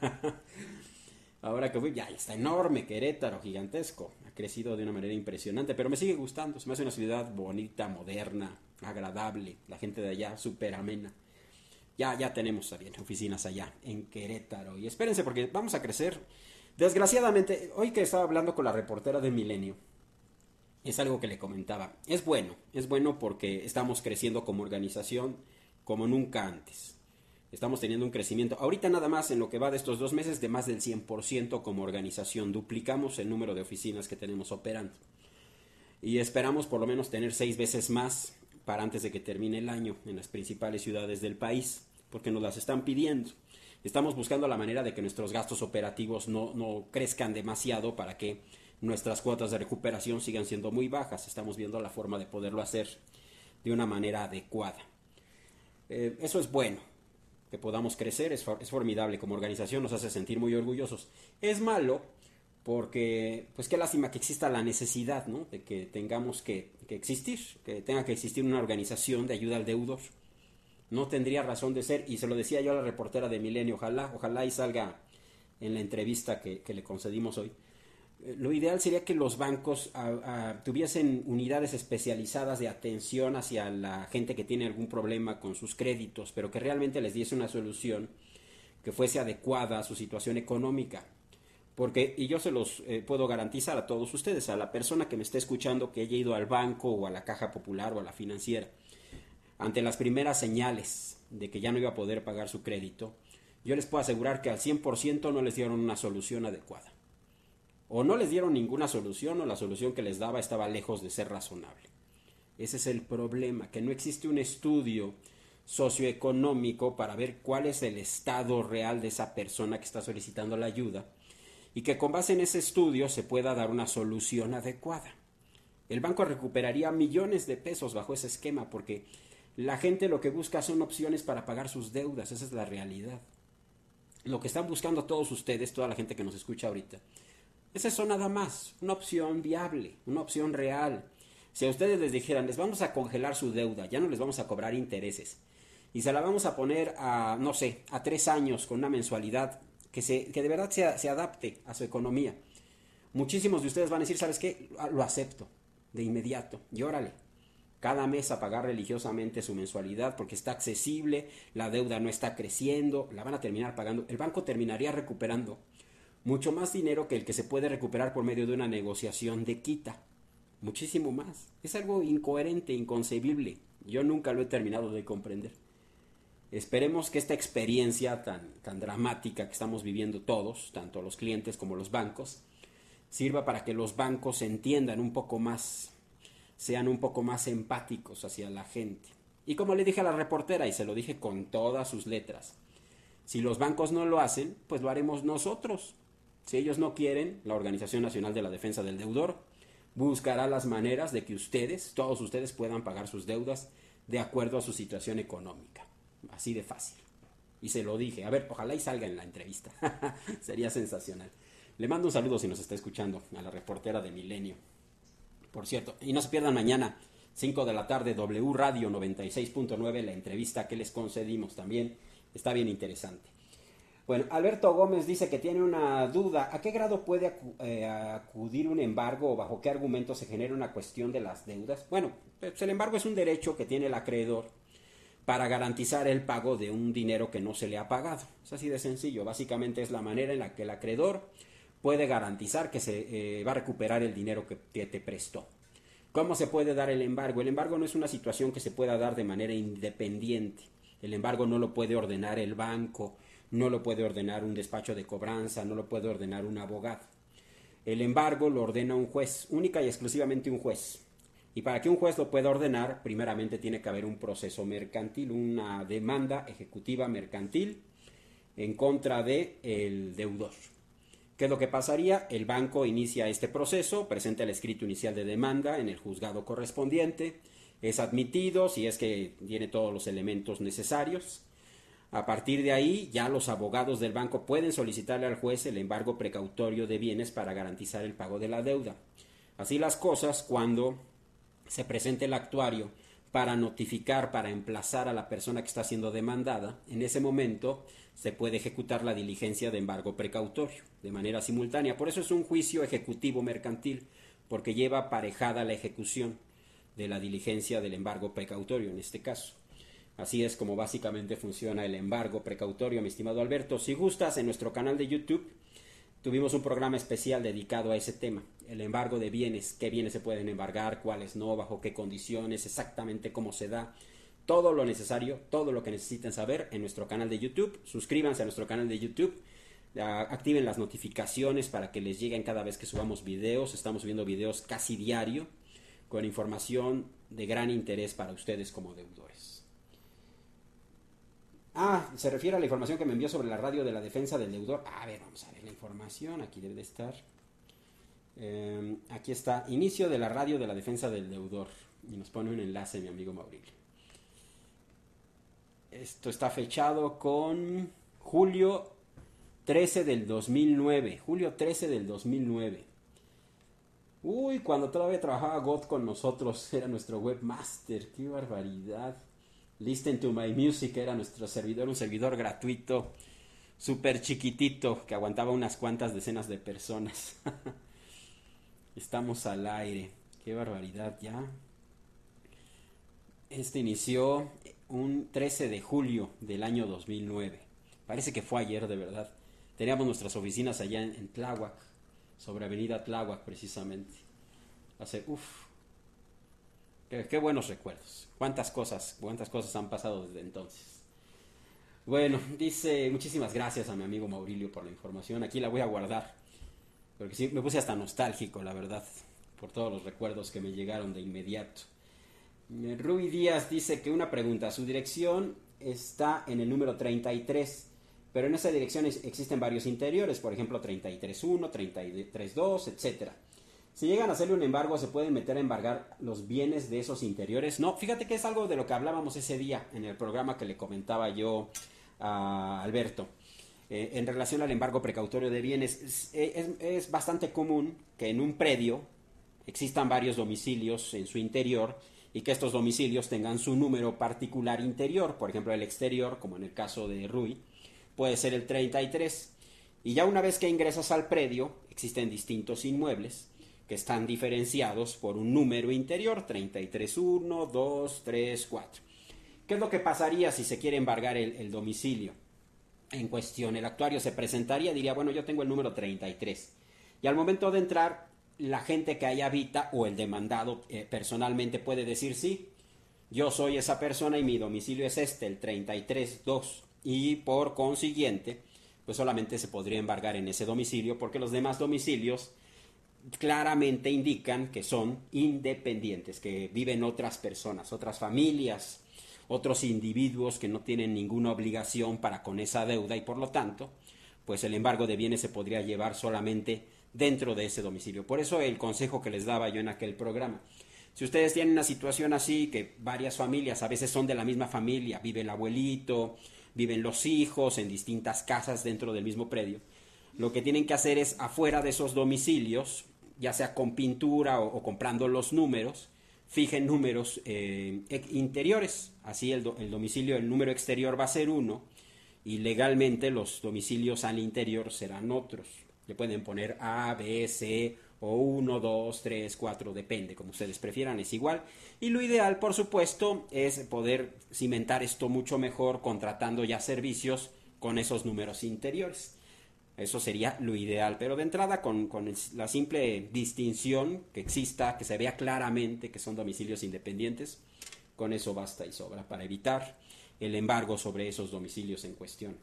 Ahora que fui, ya está enorme, Querétaro, gigantesco. Ha crecido de una manera impresionante, pero me sigue gustando. Se me hace una ciudad bonita, moderna, agradable. La gente de allá, súper amena. Ya tenemos también oficinas allá, en Querétaro. Y espérense, porque vamos a crecer. Desgraciadamente, hoy que estaba hablando con la reportera de Milenio, es algo que le comentaba. Es bueno porque estamos creciendo como organización como nunca antes. Estamos teniendo un crecimiento, ahorita nada más en lo que va de estos 2 meses, de más del 100% como organización. Duplicamos el número de oficinas que tenemos operando. Y esperamos por lo menos tener 6 veces más para antes de que termine el año en las principales ciudades del país, porque nos las están pidiendo. Estamos buscando la manera de que nuestros gastos operativos no crezcan demasiado para que nuestras cuotas de recuperación sigan siendo muy bajas. Estamos viendo la forma de poderlo hacer de una manera adecuada. Eso es bueno, que podamos crecer, es formidable. Como organización nos hace sentir muy orgullosos. Es malo porque, pues qué lástima que exista la necesidad, ¿no? De que tengamos que existir, que tenga que existir una organización de ayuda al deudor. No tendría razón de ser, y se lo decía yo a la reportera de Milenio, ojalá y salga en la entrevista que le concedimos hoy. Lo ideal sería que los bancos tuviesen unidades especializadas de atención hacia la gente que tiene algún problema con sus créditos, pero que realmente les diese una solución que fuese adecuada a su situación económica. Porque, y yo se los puedo garantizar a todos ustedes, a la persona que me esté escuchando que haya ido al banco o a la Caja Popular o a la financiera, ante las primeras señales de que ya no iba a poder pagar su crédito, yo les puedo asegurar que al 100% no les dieron una solución adecuada. O no les dieron ninguna solución, o la solución que les daba estaba lejos de ser razonable. Ese es el problema, que no existe un estudio socioeconómico para ver cuál es el estado real de esa persona que está solicitando la ayuda y que con base en ese estudio se pueda dar una solución adecuada. El banco recuperaría millones de pesos bajo ese esquema porque la gente lo que busca son opciones para pagar sus deudas, esa es la realidad. Lo que están buscando todos ustedes, toda la gente que nos escucha ahorita, es eso nada más, una opción viable, una opción real. Si a ustedes les dijeran, les vamos a congelar su deuda, ya no les vamos a cobrar intereses, y se la vamos a poner a, no sé, a 3 años con una mensualidad que de verdad se adapte a su economía. Muchísimos de ustedes van a decir, ¿sabes qué? Lo acepto de inmediato y órale. Cada mes a pagar religiosamente su mensualidad porque está accesible, la deuda no está creciendo, la van a terminar pagando. El banco terminaría recuperando mucho más dinero que el que se puede recuperar por medio de una negociación de quita. Muchísimo más. Es algo incoherente, inconcebible. Yo nunca lo he terminado de comprender. Esperemos que esta experiencia tan dramática que estamos viviendo todos, tanto los clientes como los bancos, sirva para que los bancos entiendan un poco más, sean un poco más empáticos hacia la gente. Y como le dije a la reportera, y se lo dije con todas sus letras, si los bancos no lo hacen, pues lo haremos nosotros. Si ellos no quieren, la Organización Nacional de la Defensa del Deudor buscará las maneras de que ustedes, todos ustedes, puedan pagar sus deudas de acuerdo a su situación económica. Así de fácil. Y se lo dije. A ver, ojalá y salga en la entrevista. Sería sensacional. Le mando un saludo si nos está escuchando a la reportera de Milenio. Por cierto, y no se pierdan mañana, 5 de la tarde, W Radio 96.9, la entrevista que les concedimos también. Está bien interesante. Bueno, Alberto Gómez dice que tiene una duda. ¿A qué grado puede acudir un embargo o bajo qué argumento se genera una cuestión de las deudas? Bueno, pues el embargo es un derecho que tiene el acreedor para garantizar el pago de un dinero que no se le ha pagado. Es así de sencillo. Básicamente es la manera en la que el acreedor puede garantizar que se va a recuperar el dinero que te prestó. ¿Cómo se puede dar el embargo? El embargo no es una situación que se pueda dar de manera independiente. El embargo no lo puede ordenar el banco, no lo puede ordenar un despacho de cobranza, no lo puede ordenar un abogado. El embargo lo ordena un juez, única y exclusivamente un juez. Y para que un juez lo pueda ordenar, primeramente tiene que haber un proceso mercantil, una demanda ejecutiva mercantil en contra del deudor. ¿Qué es lo que pasaría? El banco inicia este proceso, presenta el escrito inicial de demanda en el juzgado correspondiente, es admitido si es que tiene todos los elementos necesarios. A partir de ahí, ya los abogados del banco pueden solicitarle al juez el embargo precautorio de bienes para garantizar el pago de la deuda. Así las cosas, cuando se presente el actuario para notificar, para emplazar a la persona que está siendo demandada, en ese momento se puede ejecutar la diligencia de embargo precautorio de manera simultánea. Por eso es un juicio ejecutivo mercantil, porque lleva aparejada la ejecución de la diligencia del embargo precautorio en este caso. Así es como básicamente funciona el embargo precautorio, mi estimado Alberto. Si gustas, en nuestro canal de YouTube tuvimos un programa especial dedicado a ese tema, el embargo de bienes, qué bienes se pueden embargar, cuáles no, bajo qué condiciones, exactamente cómo se da, todo lo necesario, todo lo que necesiten saber en nuestro canal de YouTube. Suscríbanse a nuestro canal de YouTube, activen las notificaciones para que les lleguen cada vez que subamos videos. Estamos subiendo videos casi diario con información de gran interés para ustedes como deudores. Se refiere a la información que me envió sobre la radio de la defensa del deudor. A ver, vamos a ver la información. Aquí debe de estar. Aquí está. Inicio de la radio de la defensa del deudor. Y nos pone un enlace mi amigo Maurilio. Esto está fechado con julio 13 del 2009. Julio 13 del 2009. Uy, cuando todavía trabajaba God con nosotros. Era nuestro webmaster. ¡Qué barbaridad! Listen to My Music era nuestro servidor, un servidor gratuito, súper chiquitito, que aguantaba unas cuantas decenas de personas. Estamos al aire. Qué barbaridad ya. Este inició un 13 de julio del año 2009. Parece que fue ayer, de verdad. Teníamos nuestras oficinas allá en Tláhuac, sobre Avenida Tláhuac precisamente. Qué buenos recuerdos. Cuántas cosas han pasado desde entonces. Bueno, dice, muchísimas gracias a mi amigo Maurilio por la información. Aquí la voy a guardar, porque sí, me puse hasta nostálgico, la verdad, por todos los recuerdos que me llegaron de inmediato. Rui Díaz dice que una pregunta. Su dirección está en el número 33 pero en esa dirección existen varios interiores, por ejemplo 33.1, 33.2, etcétera. Si llegan a hacerle un embargo, ¿se pueden meter a embargar los bienes de esos interiores? No, fíjate que es algo de lo que hablábamos ese día en el programa que le comentaba yo a Alberto. En relación al embargo precautorio de bienes, es bastante común que en un predio existan varios domicilios en su interior y que estos domicilios tengan su número particular interior. Por ejemplo, el exterior, como en el caso de Rui, puede ser el 33. Y ya una vez que ingresas al predio, existen distintos inmuebles que están diferenciados por un número interior, 33.1, 2, 3, 4. ¿Qué es lo que pasaría si se quiere embargar el domicilio en cuestión? El actuario se presentaría, diría, bueno, yo tengo el número 33. Y al momento de entrar, la gente que ahí habita o el demandado personalmente puede decir, sí, yo soy esa persona y mi domicilio es este, el 33.2. Y por consiguiente, pues solamente se podría embargar en ese domicilio porque los demás domicilios claramente indican que son independientes, que viven otras personas, otras familias, otros individuos que no tienen ninguna obligación para con esa deuda y por lo tanto, pues el embargo de bienes se podría llevar solamente dentro de ese domicilio. Por eso el consejo que les daba yo en aquel programa. Si ustedes tienen una situación así, que varias familias, a veces son de la misma familia, vive el abuelito, viven los hijos en distintas casas dentro del mismo predio, lo que tienen que hacer es afuera de esos domicilios, ya sea con pintura o comprando los números, fijen números interiores. Así el domicilio, el número exterior va a ser 1 y legalmente los domicilios al interior serán otros. Le pueden poner A, B, C o 1, 2, 3, 4, depende, como ustedes prefieran, es igual. Y lo ideal, por supuesto, es poder cimentar esto mucho mejor contratando ya servicios con esos números interiores. Eso sería lo ideal, pero de entrada con la simple distinción que exista, que se vea claramente que son domicilios independientes, con eso basta y sobra para evitar el embargo sobre esos domicilios en cuestión.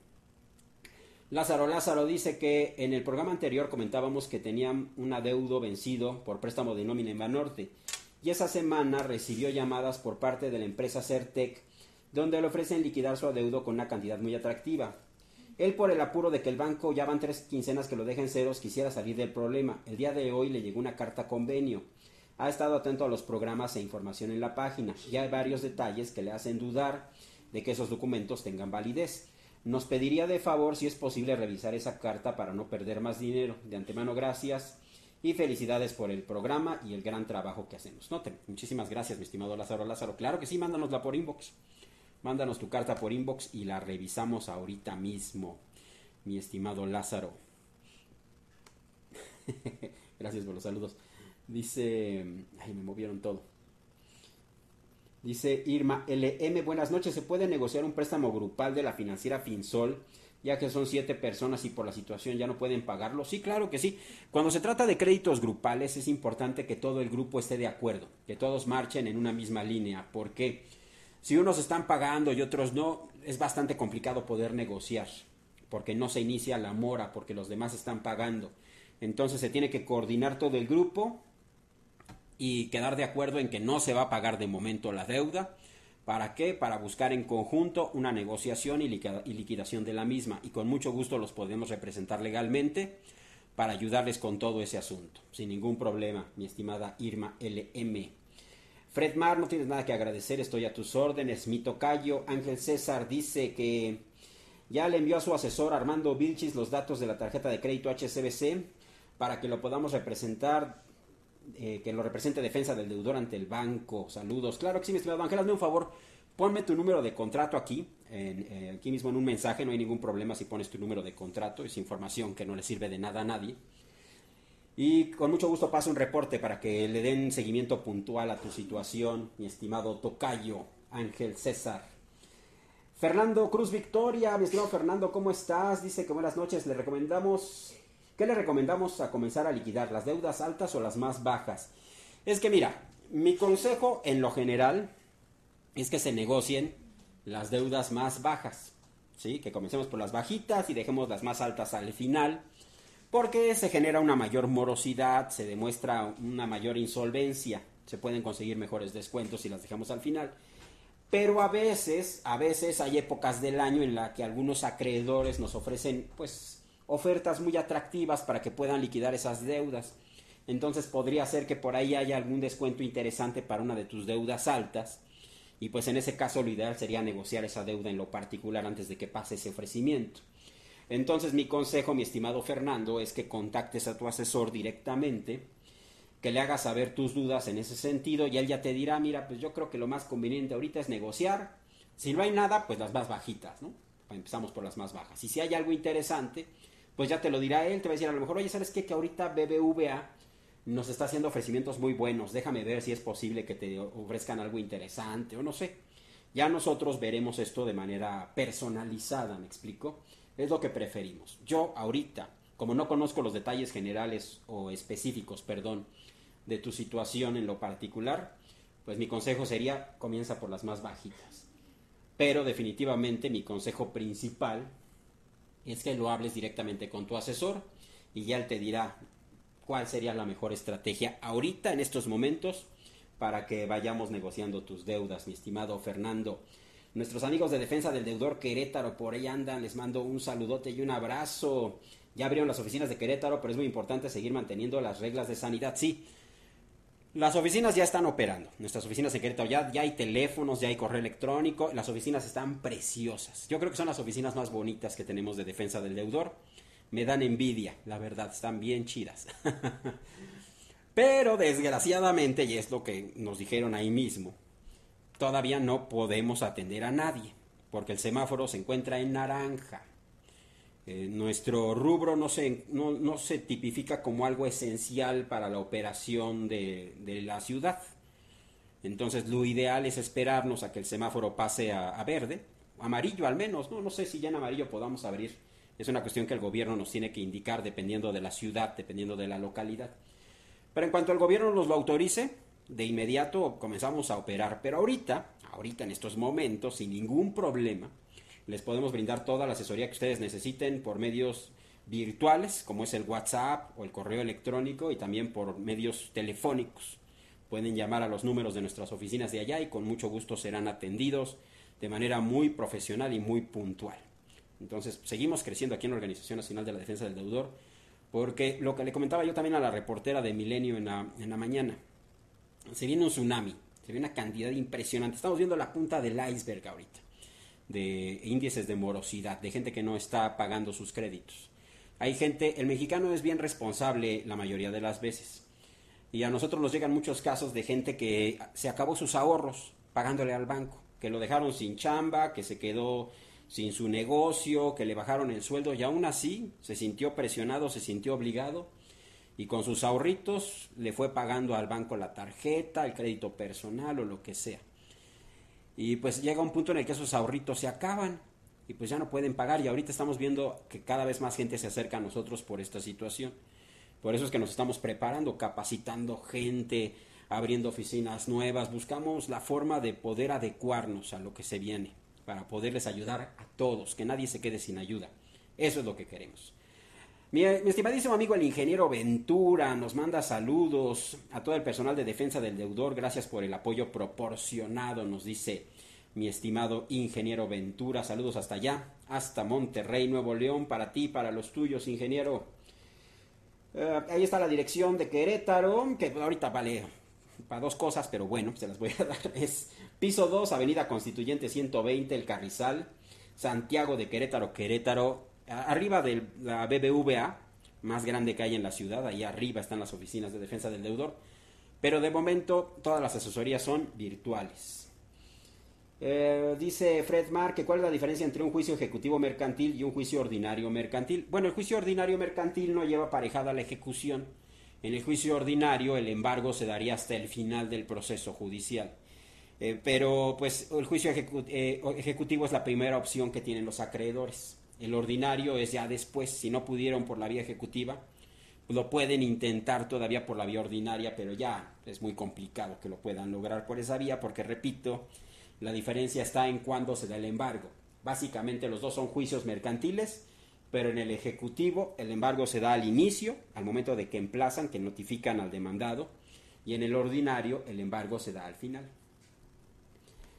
Lázaro dice que en el programa anterior comentábamos que tenían un adeudo vencido por préstamo de nómina en Banorte y esa semana recibió llamadas por parte de la empresa Certec donde le ofrecen liquidar su adeudo con una cantidad muy atractiva. Él, por el apuro de que el banco ya van 3 quincenas que lo dejen ceros, quisiera salir del problema. El día de hoy le llegó una carta convenio. Ha estado atento a los programas e información en la página. Ya hay varios detalles que le hacen dudar de que esos documentos tengan validez. Nos pediría de favor si es posible revisar esa carta para no perder más dinero. De antemano, gracias y felicidades por el programa y el gran trabajo que hacemos. Muchísimas gracias, mi estimado Lázaro. Claro que sí, mándanosla por inbox. Mándanos tu carta por inbox y la revisamos ahorita mismo, mi estimado Lázaro. Gracias por los saludos. Dice, ay, me movieron todo. Dice Irma LM, buenas noches, ¿se puede negociar un préstamo grupal de la financiera Finsol, ya que son 7 personas y por la situación ya no pueden pagarlo? Sí, claro que sí. Cuando se trata de créditos grupales es importante que todo el grupo esté de acuerdo, que todos marchen en una misma línea, porque si unos están pagando y otros no, es bastante complicado poder negociar, porque no se inicia la mora, porque los demás están pagando. Entonces se tiene que coordinar todo el grupo y quedar de acuerdo en que no se va a pagar de momento la deuda. ¿Para qué? Para buscar en conjunto una negociación y liquidación de la misma. Y con mucho gusto los podemos representar legalmente para ayudarles con todo ese asunto. Sin ningún problema, mi estimada Irma LM. Fred Mar, no tienes nada que agradecer, estoy a tus órdenes. Mi tocayo Ángel César dice que ya le envió a su asesor Armando Vilchis los datos de la tarjeta de crédito HSBC para que lo podamos representar, que lo represente defensa del deudor ante el banco. Saludos. Claro que sí, mi estimado Ángel, hazme un favor, ponme tu número de contrato aquí, aquí mismo en un mensaje, no hay ningún problema si pones tu número de contrato, es información que no le sirve de nada a nadie. Y con mucho gusto paso un reporte para que le den seguimiento puntual a tu situación, mi estimado tocayo Ángel César. Fernando Cruz Victoria, mi estimado Fernando, ¿cómo estás? Dice que buenas noches, ¿qué le recomendamos a comenzar a liquidar? ¿Las deudas altas o las más bajas? Es que mira, mi consejo en lo general es que se negocien las deudas más bajas, ¿sí? Que comencemos por las bajitas y dejemos las más altas al final, porque se genera una mayor morosidad, se demuestra una mayor insolvencia, se pueden conseguir mejores descuentos si las dejamos al final. Pero a veces hay épocas del año en la que algunos acreedores nos ofrecen pues ofertas muy atractivas para que puedan liquidar esas deudas. Entonces podría ser que por ahí haya algún descuento interesante para una de tus deudas altas y pues en ese caso lo ideal sería negociar esa deuda en lo particular antes de que pase ese ofrecimiento. Entonces mi consejo, mi estimado Fernando, es que contactes a tu asesor directamente, que le hagas saber tus dudas en ese sentido y él ya te dirá, mira, pues yo creo que lo más conveniente ahorita es negociar. Si no hay nada, pues las más bajitas, ¿no? Empezamos por las más bajas. Y si hay algo interesante, pues ya te lo dirá él, te va a decir a lo mejor, oye, ¿sabes qué? Que ahorita BBVA nos está haciendo ofrecimientos muy buenos, déjame ver si es posible que te ofrezcan algo interesante o no sé. Ya nosotros veremos esto de manera personalizada, ¿me explico? Es lo que preferimos. Yo ahorita, como no conozco los detalles generales o específicos, perdón, de tu situación en lo particular, pues mi consejo sería comienza por las más bajitas. Pero definitivamente mi consejo principal es que lo hables directamente con tu asesor y ya él te dirá cuál sería la mejor estrategia ahorita en estos momentos para que vayamos negociando tus deudas, mi estimado Fernando. Nuestros amigos de Defensa del Deudor Querétaro por ahí andan, les mando un saludote y un abrazo. Ya abrieron las oficinas de Querétaro, pero es muy importante seguir manteniendo las reglas de sanidad. Sí, las oficinas ya están operando. Nuestras oficinas en Querétaro ya hay teléfonos, ya hay correo electrónico. Las oficinas están preciosas. Yo creo que son las oficinas más bonitas que tenemos de Defensa del Deudor. Me dan envidia, la verdad, están bien chidas. Pero desgraciadamente, y es lo que nos dijeron ahí mismo, todavía no podemos atender a nadie, porque el semáforo se encuentra en naranja. Nuestro rubro no se tipifica como algo esencial para la operación de la ciudad. Entonces lo ideal es esperarnos a que el semáforo pase a verde, amarillo al menos, no sé si ya en amarillo podamos abrir. Es una cuestión que el gobierno nos tiene que indicar dependiendo de la ciudad, dependiendo de la localidad. Pero en cuanto el gobierno nos lo autorice, de inmediato comenzamos a operar. Pero ahorita en estos momentos, sin ningún problema, les podemos brindar toda la asesoría que ustedes necesiten por medios virtuales, como es el WhatsApp o el correo electrónico, y también por medios telefónicos. Pueden llamar a los números de nuestras oficinas de allá y con mucho gusto serán atendidos de manera muy profesional y muy puntual. Entonces, seguimos creciendo aquí en la Organización Nacional de la Defensa del Deudor, porque lo que le comentaba yo también a la reportera de Milenio en la mañana, se viene un tsunami, se viene una cantidad impresionante. Estamos viendo la punta del iceberg ahorita, de índices de morosidad, de gente que no está pagando sus créditos. Hay gente, el mexicano es bien responsable la mayoría de las veces, y a nosotros nos llegan muchos casos de gente que se acabó sus ahorros pagándole al banco, que lo dejaron sin chamba, que se quedó sin su negocio, que le bajaron el sueldo y aún así se sintió presionado, se sintió obligado y con sus ahorritos le fue pagando al banco la tarjeta, el crédito personal o lo que sea. Y pues llega un punto en el que esos ahorritos se acaban y pues ya no pueden pagar y ahorita estamos viendo que cada vez más gente se acerca a nosotros por esta situación. Por eso es que nos estamos preparando, capacitando gente, abriendo oficinas nuevas, buscamos la forma de poder adecuarnos a lo que se viene, para poderles ayudar a todos, que nadie se quede sin ayuda. Eso es lo que queremos. Mi estimadísimo amigo el ingeniero Ventura nos manda saludos a todo el personal de Defensa del Deudor. Gracias por el apoyo proporcionado, nos dice mi estimado ingeniero Ventura. Saludos hasta allá, hasta Monterrey, Nuevo León, para ti, para los tuyos, ingeniero. Ahí está la dirección de Querétaro, que ahorita vale para dos cosas, pero bueno, se las voy a dar. Es piso 2, Avenida Constituyente 120, El Carrizal, Santiago de Querétaro, Querétaro, arriba de la BBVA, más grande que hay en la ciudad. Ahí arriba están las oficinas de Defensa del Deudor, pero de momento todas las asesorías son virtuales. Dice Fred Mar, ¿cuál es la diferencia entre un juicio ejecutivo mercantil y un juicio ordinario mercantil? Bueno, el juicio ordinario mercantil no lleva aparejada la ejecución. En el juicio ordinario el embargo se daría hasta el final del proceso judicial. Pero pues el juicio ejecutivo es la primera opción que tienen los acreedores. El ordinario es ya después. Si no pudieron por la vía ejecutiva, lo pueden intentar todavía por la vía ordinaria, pero ya es muy complicado que lo puedan lograr por esa vía, porque repito, la diferencia está en cuándo se da el embargo. Básicamente los dos son juicios mercantiles, pero en el ejecutivo el embargo se da al inicio, al momento de que emplazan, que notifican al demandado, y en el ordinario el embargo se da al final.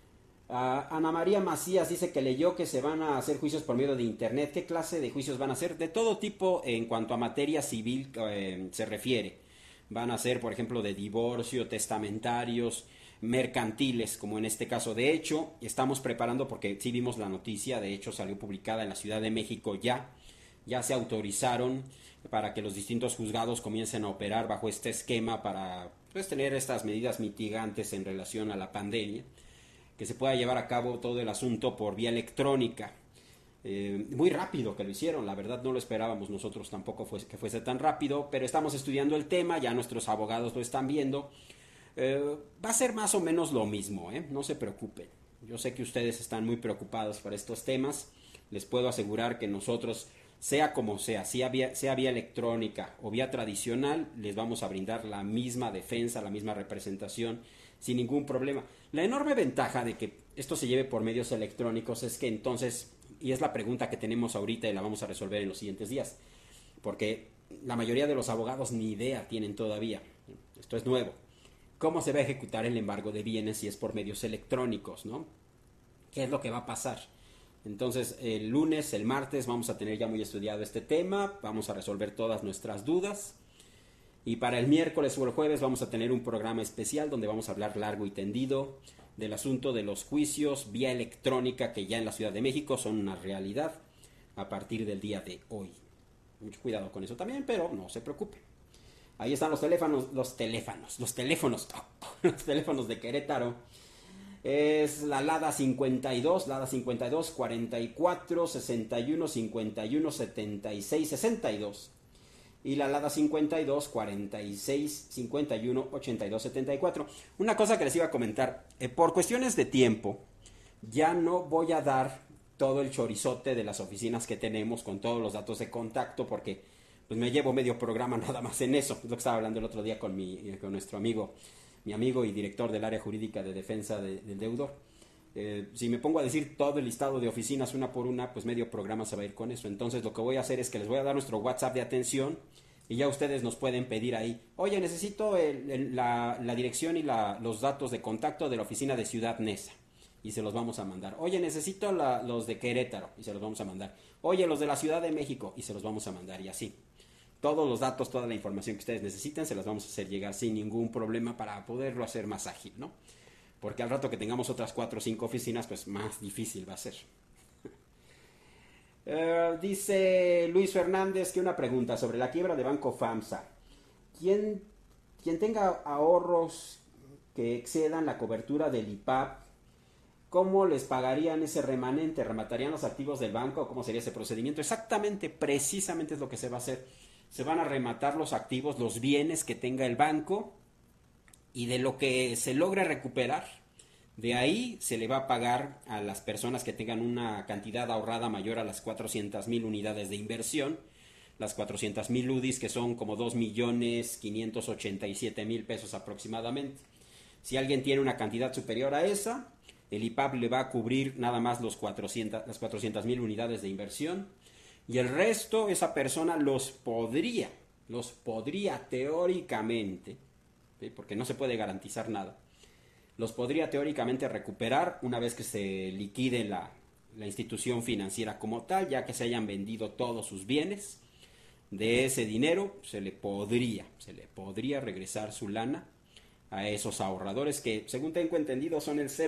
Ana María Macías dice que leyó que se van a hacer juicios por medio de internet. ¿Qué clase de juicios van a hacer? De todo tipo en cuanto a materia civil se refiere. Van a ser, por ejemplo, de divorcio, testamentarios, mercantiles, como en este caso. De hecho, estamos preparando, porque sí vimos la noticia, de hecho salió publicada en la Ciudad de México ya se autorizaron para que los distintos juzgados comiencen a operar bajo este esquema para pues, tener estas medidas mitigantes en relación a la pandemia, que se pueda llevar a cabo todo el asunto por vía electrónica. Muy rápido que lo hicieron, la verdad no lo esperábamos nosotros tampoco que fuese tan rápido, pero estamos estudiando el tema, ya nuestros abogados lo están viendo. Va a ser más o menos lo mismo, no se preocupen. Yo sé que ustedes están muy preocupados por estos temas, les puedo asegurar que nosotros, sea como sea, sea vía electrónica o vía tradicional, les vamos a brindar la misma defensa, la misma representación, sin ningún problema. La enorme ventaja de que esto se lleve por medios electrónicos es que entonces, y es la pregunta que tenemos ahorita y la vamos a resolver en los siguientes días, porque la mayoría de los abogados ni idea tienen todavía, esto es nuevo, cómo se va a ejecutar el embargo de bienes si es por medios electrónicos, ¿no? ¿Qué es lo que va a pasar? Entonces, el lunes, el martes, vamos a tener ya muy estudiado este tema, vamos a resolver todas nuestras dudas. Y para el miércoles o el jueves vamos a tener un programa especial donde vamos a hablar largo y tendido del asunto de los juicios vía electrónica que ya en la Ciudad de México son una realidad a partir del día de hoy. Mucho cuidado con eso también, pero no se preocupe. Ahí están los teléfonos de Querétaro. Es la LADA 52 44 61 51 76 62 y la LADA 52 46 51 82 74. Una cosa que les iba a comentar, por cuestiones de tiempo ya no voy a dar todo el chorizote de las oficinas que tenemos con todos los datos de contacto, porque pues me llevo medio programa nada más en eso. Es lo que estaba hablando el otro día con nuestro amigo, mi amigo y director del área jurídica de defensa del deudor. Si me pongo a decir todo el listado de oficinas una por una, pues medio programa se va a ir con eso. Entonces lo que voy a hacer es que les voy a dar nuestro WhatsApp de atención y ya ustedes nos pueden pedir ahí, oye, necesito la dirección y los datos de contacto de la oficina de Ciudad Neza, y se los vamos a mandar. Oye, necesito los de Querétaro, y se los vamos a mandar. Oye, los de la Ciudad de México, y se los vamos a mandar, y así. Todos los datos, toda la información que ustedes necesiten, se las vamos a hacer llegar sin ningún problema para poderlo hacer más ágil, ¿no? Porque al rato que tengamos otras 4 o 5 oficinas, pues más difícil va a ser. Dice Luis Fernández que una pregunta sobre la quiebra de Banco FAMSA. Quien tenga ahorros que excedan la cobertura del IPAP, ¿cómo les pagarían ese remanente? ¿Rematarían los activos del banco? ¿Cómo sería ese procedimiento? Exactamente, precisamente es lo que se va a hacer. Se van a rematar los activos, los bienes que tenga el banco, y de lo que se logre recuperar, de ahí se le va a pagar a las personas que tengan una cantidad ahorrada mayor a las 400,000 unidades de inversión, las 400,000 UDIs, que son como 2,587,000 pesos aproximadamente. Si alguien tiene una cantidad superior a esa, el IPAP le va a cubrir nada más las 400,000 unidades de inversión, y el resto esa persona los podría teóricamente, ¿sí? Porque no se puede garantizar nada, los podría teóricamente recuperar una vez que se liquide la institución financiera como tal, ya que se hayan vendido todos sus bienes. De ese dinero se le podría regresar su lana a esos ahorradores, que según tengo entendido son el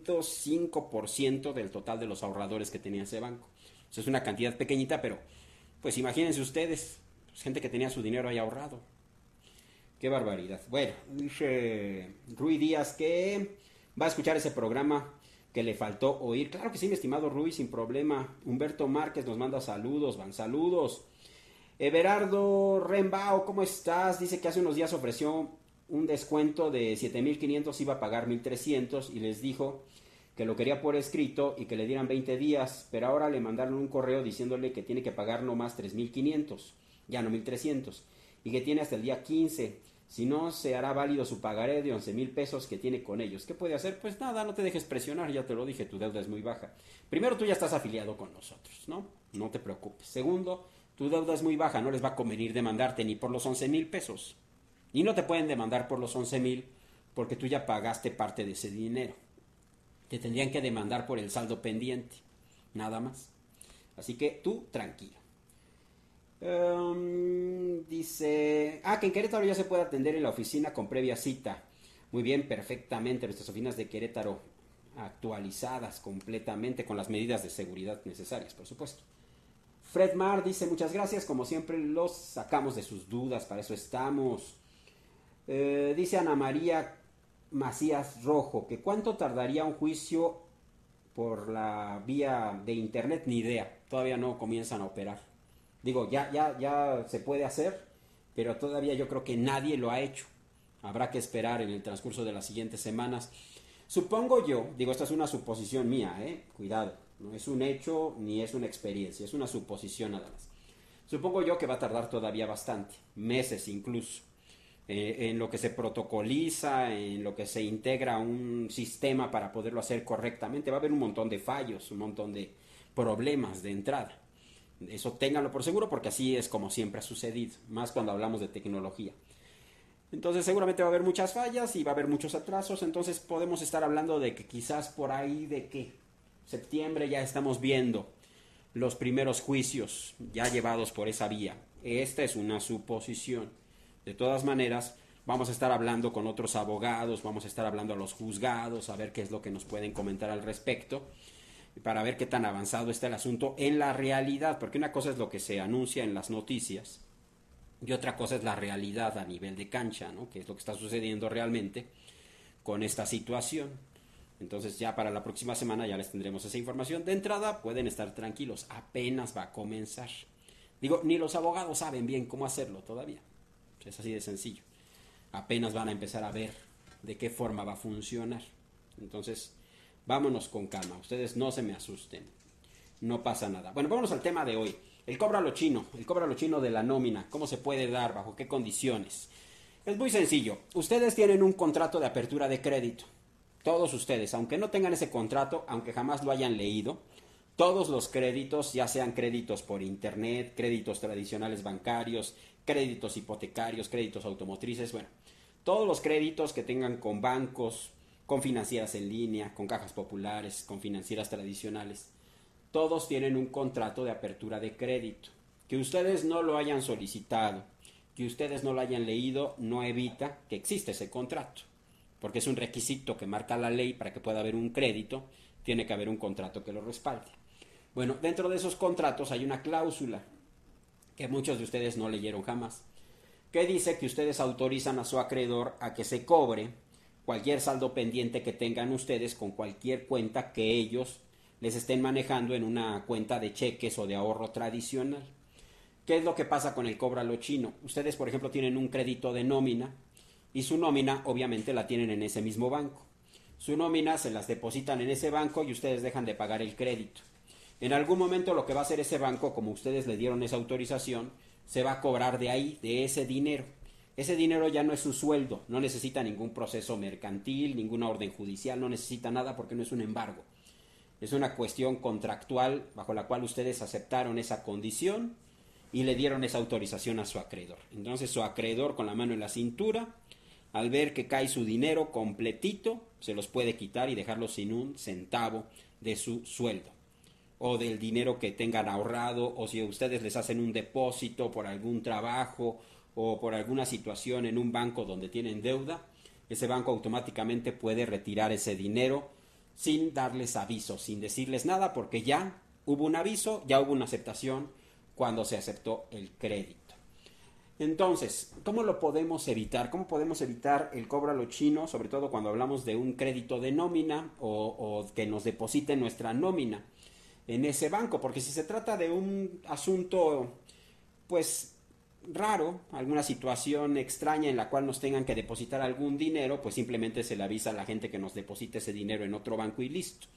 0.5% del total de los ahorradores que tenía ese banco. Eso es una cantidad pequeñita, pero pues imagínense ustedes, pues, gente que tenía su dinero ahí ahorrado. Qué barbaridad. Bueno, dice Rui Díaz que va a escuchar ese programa que le faltó oír. Claro que sí, mi estimado Rui, sin problema. Humberto Márquez nos manda saludos, van saludos. Everardo Rembao, ¿cómo estás? Dice que hace unos días ofreció un descuento de 7,500, iba a pagar 1,300 y les dijo que lo quería por escrito y que le dieran 20 días, pero ahora le mandaron un correo diciéndole que tiene que pagar no más 3,500, ya no 1,300, y que tiene hasta el día 15, si no se hará válido su pagaré de 11,000 pesos que tiene con ellos. ¿Qué puede hacer? Pues nada, no te dejes presionar, ya te lo dije, tu deuda es muy baja. Primero, tú ya estás afiliado con nosotros, ¿no? No te preocupes. Segundo, tu deuda es muy baja, no les va a convenir demandarte ni por los 11,000 pesos. Y no te pueden demandar por los 11,000 porque tú ya pagaste parte de ese dinero. Te tendrían que demandar por el saldo pendiente, nada más. Así que tú tranquilo. Dice, que en Querétaro ya se puede atender en la oficina con previa cita. Muy bien, perfectamente. Nuestras oficinas de Querétaro actualizadas completamente con las medidas de seguridad necesarias, por supuesto. Fred Mar dice, muchas gracias, como siempre los sacamos de sus dudas, para eso estamos. Dice Ana María Macías Rojo, que cuánto tardaría un juicio por la vía de internet, ni idea, todavía no comienzan a operar. Digo, ya se puede hacer, pero todavía yo creo que nadie lo ha hecho. Habrá que esperar en el transcurso de las siguientes semanas. Supongo yo, digo, esta es una suposición mía, cuidado, no es un hecho ni es una experiencia, es una suposición nada más. Supongo yo que va a tardar todavía bastante, meses incluso, en lo que se protocoliza, en lo que se integra un sistema para poderlo hacer correctamente. Va a haber un montón de fallos, un montón de problemas de entrada. Eso ténganlo por seguro porque así es como siempre ha sucedido, más cuando hablamos de tecnología. Entonces seguramente va a haber muchas fallas y va a haber muchos atrasos, entonces podemos estar hablando de que quizás por ahí de que septiembre ya estamos viendo los primeros juicios ya llevados por esa vía. Esta es una suposición. De todas maneras, vamos a estar hablando con otros abogados, vamos a estar hablando a los juzgados, a ver qué es lo que nos pueden comentar al respecto, para ver qué tan avanzado está el asunto en la realidad, porque una cosa es lo que se anuncia en las noticias y otra cosa es la realidad a nivel de cancha, ¿no? Que es lo que está sucediendo realmente con esta situación. Entonces ya para la próxima semana ya les tendremos esa información. De entrada pueden estar tranquilos, apenas va a comenzar. Digo, ni los abogados saben bien cómo hacerlo todavía. Es así de sencillo. Apenas van a empezar a ver de qué forma va a funcionar. Entonces, vámonos con calma. Ustedes no se me asusten. No pasa nada. Bueno, vámonos al tema de hoy. El cóbralo chino. El cóbralo chino de la nómina. ¿Cómo se puede dar? ¿Bajo qué condiciones? Es muy sencillo. Ustedes tienen un contrato de apertura de crédito. Todos ustedes, aunque no tengan ese contrato, aunque jamás lo hayan leído, todos los créditos, ya sean créditos por internet, créditos tradicionales bancarios, créditos hipotecarios, créditos automotrices, bueno, todos los créditos que tengan con bancos, con financieras en línea, con cajas populares, con financieras tradicionales, todos tienen un contrato de apertura de crédito. Que ustedes no lo hayan solicitado, que ustedes no lo hayan leído, no evita que exista ese contrato, porque es un requisito que marca la ley para que pueda haber un crédito, tiene que haber un contrato que lo respalde. Bueno, dentro de esos contratos hay una cláusula que muchos de ustedes no leyeron jamás, que dice que ustedes autorizan a su acreedor a que se cobre cualquier saldo pendiente que tengan ustedes con cualquier cuenta que ellos les estén manejando en una cuenta de cheques o de ahorro tradicional. ¿Qué es lo que pasa con el cóbralo chino? Ustedes, por ejemplo, tienen un crédito de nómina y su nómina obviamente la tienen en ese mismo banco. Su nómina se las depositan en ese banco y ustedes dejan de pagar el crédito. En algún momento lo que va a hacer ese banco, como ustedes le dieron esa autorización, se va a cobrar de ahí, de ese dinero. Ese dinero ya no es su sueldo, no necesita ningún proceso mercantil, ninguna orden judicial, no necesita nada porque no es un embargo. Es una cuestión contractual bajo la cual ustedes aceptaron esa condición y le dieron esa autorización a su acreedor. Entonces su acreedor, con la mano en la cintura, al ver que cae su dinero completito, se los puede quitar y dejarlo sin un centavo de su sueldo o del dinero que tengan ahorrado, o si ustedes les hacen un depósito por algún trabajo o por alguna situación en un banco donde tienen deuda, ese banco automáticamente puede retirar ese dinero sin darles aviso, sin decirles nada, porque ya hubo un aviso, ya hubo una aceptación cuando se aceptó el crédito. Entonces, ¿cómo lo podemos evitar? ¿Cómo podemos evitar el cóbralo chino, sobre todo cuando hablamos de un crédito de nómina o que nos depositen nuestra nómina en ese banco? Porque si se trata de un asunto, pues, raro, alguna situación extraña en la cual nos tengan que depositar algún dinero, pues simplemente se le avisa a la gente que nos deposite ese dinero en otro banco y listo.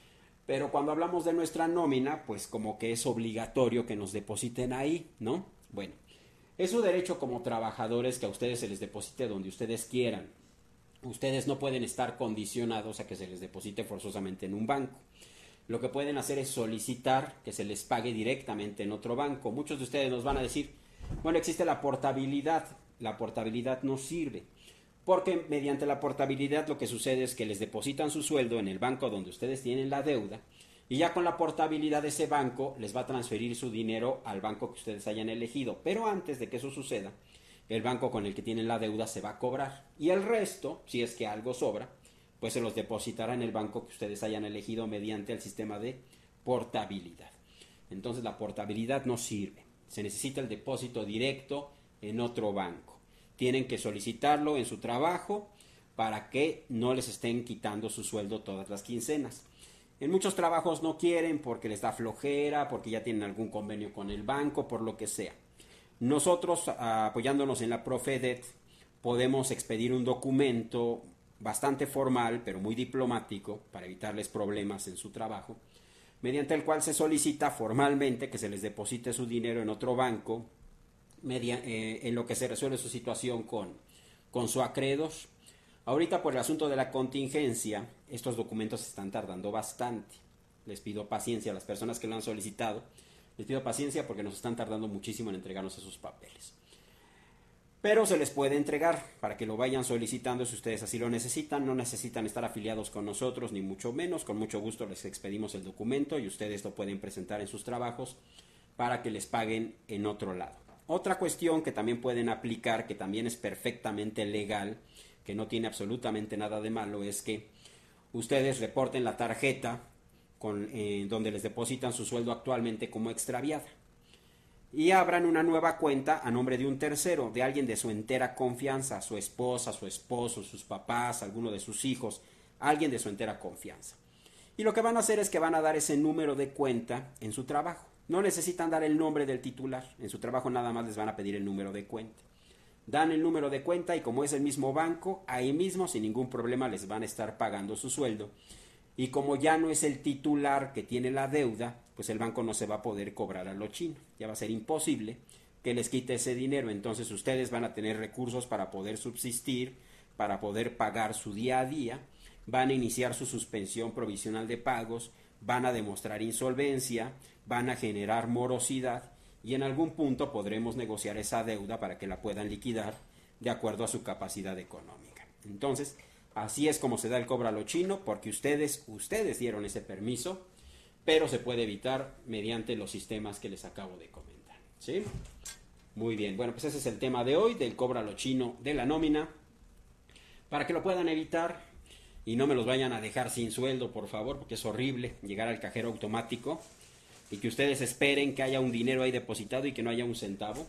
Pero cuando hablamos de nuestra nómina, pues como que es obligatorio que nos depositen ahí, ¿no? Bueno, es su derecho como trabajadores que a ustedes se les deposite donde ustedes quieran. Ustedes no pueden estar condicionados a que se les deposite forzosamente en un banco. Lo que pueden hacer es solicitar que se les pague directamente en otro banco. Muchos de ustedes nos van a decir, bueno, existe la portabilidad. La portabilidad no sirve porque mediante la portabilidad lo que sucede es que les depositan su sueldo en el banco donde ustedes tienen la deuda, y ya con la portabilidad de ese banco les va a transferir su dinero al banco que ustedes hayan elegido. Pero antes de que eso suceda, el banco con el que tienen la deuda se va a cobrar. Y el resto, si es que algo sobra, pues se los depositará en el banco que ustedes hayan elegido mediante el sistema de portabilidad. Entonces la portabilidad no sirve. Se necesita el depósito directo en otro banco. Tienen que solicitarlo en su trabajo para que no les estén quitando su sueldo todas las quincenas. En muchos trabajos no quieren porque les da flojera, porque ya tienen algún convenio con el banco, por lo que sea. Nosotros, apoyándonos en la Profedet, podemos expedir un documento bastante formal, pero muy diplomático, para evitarles problemas en su trabajo, mediante el cual se solicita formalmente que se les deposite su dinero en otro banco, en lo que se resuelve su situación con su acreedor. Ahorita, por el asunto de la contingencia, estos documentos están tardando bastante. Les pido paciencia a las personas que lo han solicitado. Les pido paciencia porque nos están tardando muchísimo en entregarnos esos papeles. Pero se les puede entregar para que lo vayan solicitando si ustedes así lo necesitan. No necesitan estar afiliados con nosotros, ni mucho menos. Con mucho gusto les expedimos el documento y ustedes lo pueden presentar en sus trabajos para que les paguen en otro lado. Otra cuestión que también pueden aplicar, que también es perfectamente legal, que no tiene absolutamente nada de malo, es que ustedes reporten la tarjeta donde les depositan su sueldo actualmente como extraviada y abran una nueva cuenta a nombre de un tercero, de alguien de su entera confianza, su esposa, su esposo, sus papás, alguno de sus hijos, alguien de su entera confianza. Y lo que van a hacer es que van a dar ese número de cuenta en su trabajo. No necesitan dar el nombre del titular, en su trabajo nada más les van a pedir el número de cuenta. Dan el número de cuenta y como es el mismo banco, ahí mismo sin ningún problema les van a estar pagando su sueldo. Y como ya no es el titular que tiene la deuda, pues el banco no se va a poder cobrar a lo chino. Ya va a ser imposible que les quite ese dinero. Entonces ustedes van a tener recursos para poder subsistir, para poder pagar su día a día. Van a iniciar su suspensión provisional de pagos, van a demostrar insolvencia, van a generar morosidad. Y en algún punto podremos negociar esa deuda para que la puedan liquidar de acuerdo a su capacidad económica. Entonces, así es como se da el cobro a lo chino, porque ustedes dieron ese permiso, pero se puede evitar mediante los sistemas que les acabo de comentar. ¿Sí? Muy bien, bueno, pues ese es el tema de hoy, del cobro a lo chino de la nómina, para que lo puedan evitar y no me los vayan a dejar sin sueldo, por favor, porque es horrible llegar al cajero automático y que ustedes esperen que haya un dinero ahí depositado y que no haya un centavo.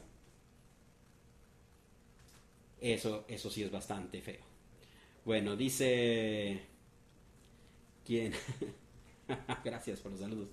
Eso sí es bastante feo. Bueno, dice... ¿Quién? Gracias por los saludos.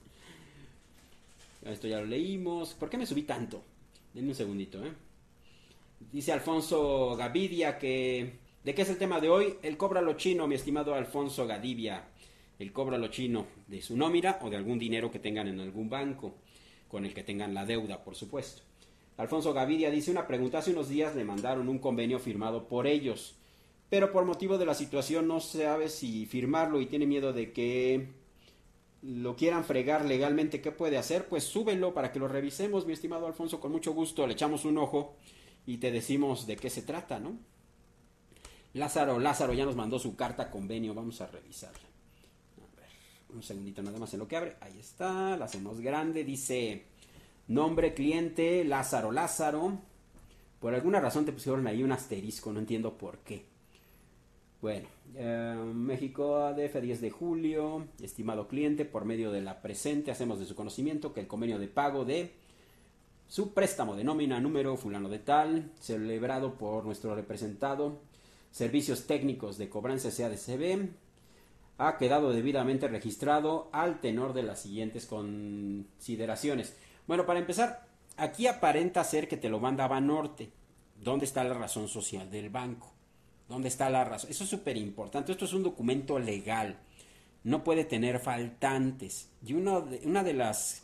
Esto ya lo leímos. ¿Por qué me subí tanto? Denme un segundito, Dice Alfonso Gavidia que... ¿De qué es el tema de hoy? El cobro a lo chino, mi estimado Alfonso Gavidia. El cobro a lo chino de su nómina o de algún dinero que tengan en algún banco, con el que tengan la deuda, por supuesto. Alfonso Gavidia dice una pregunta. Hace unos días le mandaron un convenio firmado por ellos, pero por motivo de la situación no sabe si firmarlo y tiene miedo de que lo quieran fregar legalmente. ¿Qué puede hacer? Pues súbelo para que lo revisemos, mi estimado Alfonso, con mucho gusto le echamos un ojo y te decimos de qué se trata, ¿no? Lázaro ya nos mandó su carta convenio, vamos a revisarla. A ver, un segundito nada más en lo que abre. Ahí está, la hacemos grande, dice nombre cliente Lázaro. Por alguna razón te pusieron ahí un asterisco, no entiendo por qué. Bueno, México ADF 10 de julio, estimado cliente, por medio de la presente hacemos de su conocimiento que el convenio de pago de su préstamo de nómina número fulano de tal, celebrado por nuestro representado Servicios Técnicos de Cobranza SADCB, ha quedado debidamente registrado al tenor de las siguientes consideraciones. Bueno, para empezar, aquí aparenta ser que te lo manda Banorte. ¿Dónde está la razón social del banco? ¿Dónde está la razón? Eso es súper importante. Esto es un documento legal. No puede tener faltantes. Y una de las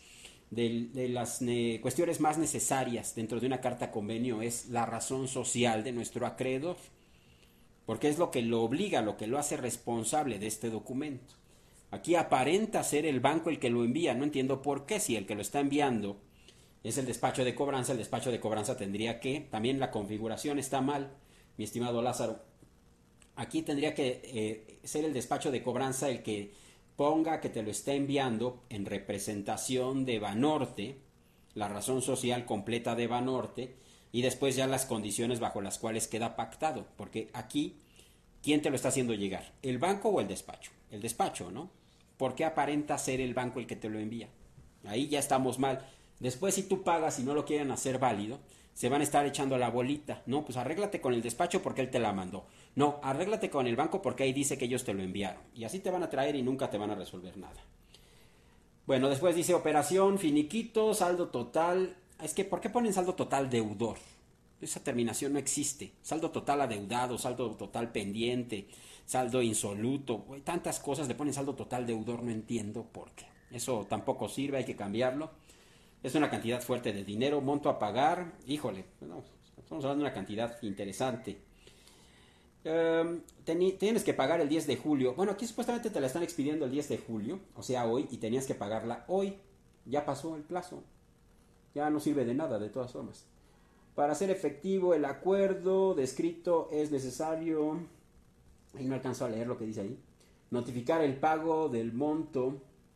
cuestiones más necesarias dentro de una carta convenio es la razón social de nuestro acreedor, porque es lo que lo obliga, lo que lo hace responsable de este documento. Aquí aparenta ser el banco el que lo envía. No entiendo por qué. Si el que lo está enviando es el despacho de cobranza, el despacho de cobranza tendría que... También la configuración está mal, mi estimado Lázaro. Aquí tendría que ser el despacho de cobranza el que ponga que te lo está enviando en representación de Banorte, la razón social completa de Banorte, y después ya las condiciones bajo las cuales queda pactado, porque aquí, ¿quién te lo está haciendo llegar? ¿El banco o el despacho? El despacho, ¿no? ¿Por qué aparenta ser el banco el que te lo envía? Ahí ya estamos mal. Después, si tú pagas y no lo quieren hacer válido, se van a estar echando la bolita. No, pues arréglate con el despacho porque él te la mandó. No, arréglate con el banco porque ahí dice que ellos te lo enviaron. Y así te van a traer y nunca te van a resolver nada. Bueno, después dice operación, finiquito, saldo total. Es que, ¿por qué ponen saldo total deudor? Esa terminación no existe. Saldo total adeudado, saldo total pendiente, saldo insoluto. Tantas cosas le ponen saldo total deudor, no entiendo por qué. Eso tampoco sirve, hay que cambiarlo. Es una cantidad fuerte de dinero, monto a pagar. Híjole, no, estamos hablando de una cantidad interesante. Tienes que pagar el 10 de julio. Bueno, aquí supuestamente te la están expidiendo el 10 de julio, o sea, hoy, y tenías que pagarla hoy. Ya pasó el plazo. Ya no sirve de nada, de todas formas. Para hacer efectivo el acuerdo descrito es necesario, ahí no alcanzo a leer lo que dice ahí, notificar el pago del monto.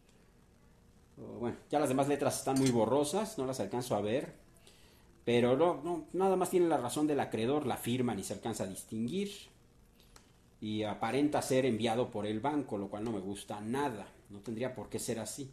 Bueno, ya las demás letras están muy borrosas, no las alcanzo a ver, pero no, nada más tiene la razón del acreedor, la firma ni se alcanza a distinguir y aparenta ser enviado por el banco, lo cual no me gusta nada, no tendría por qué ser así.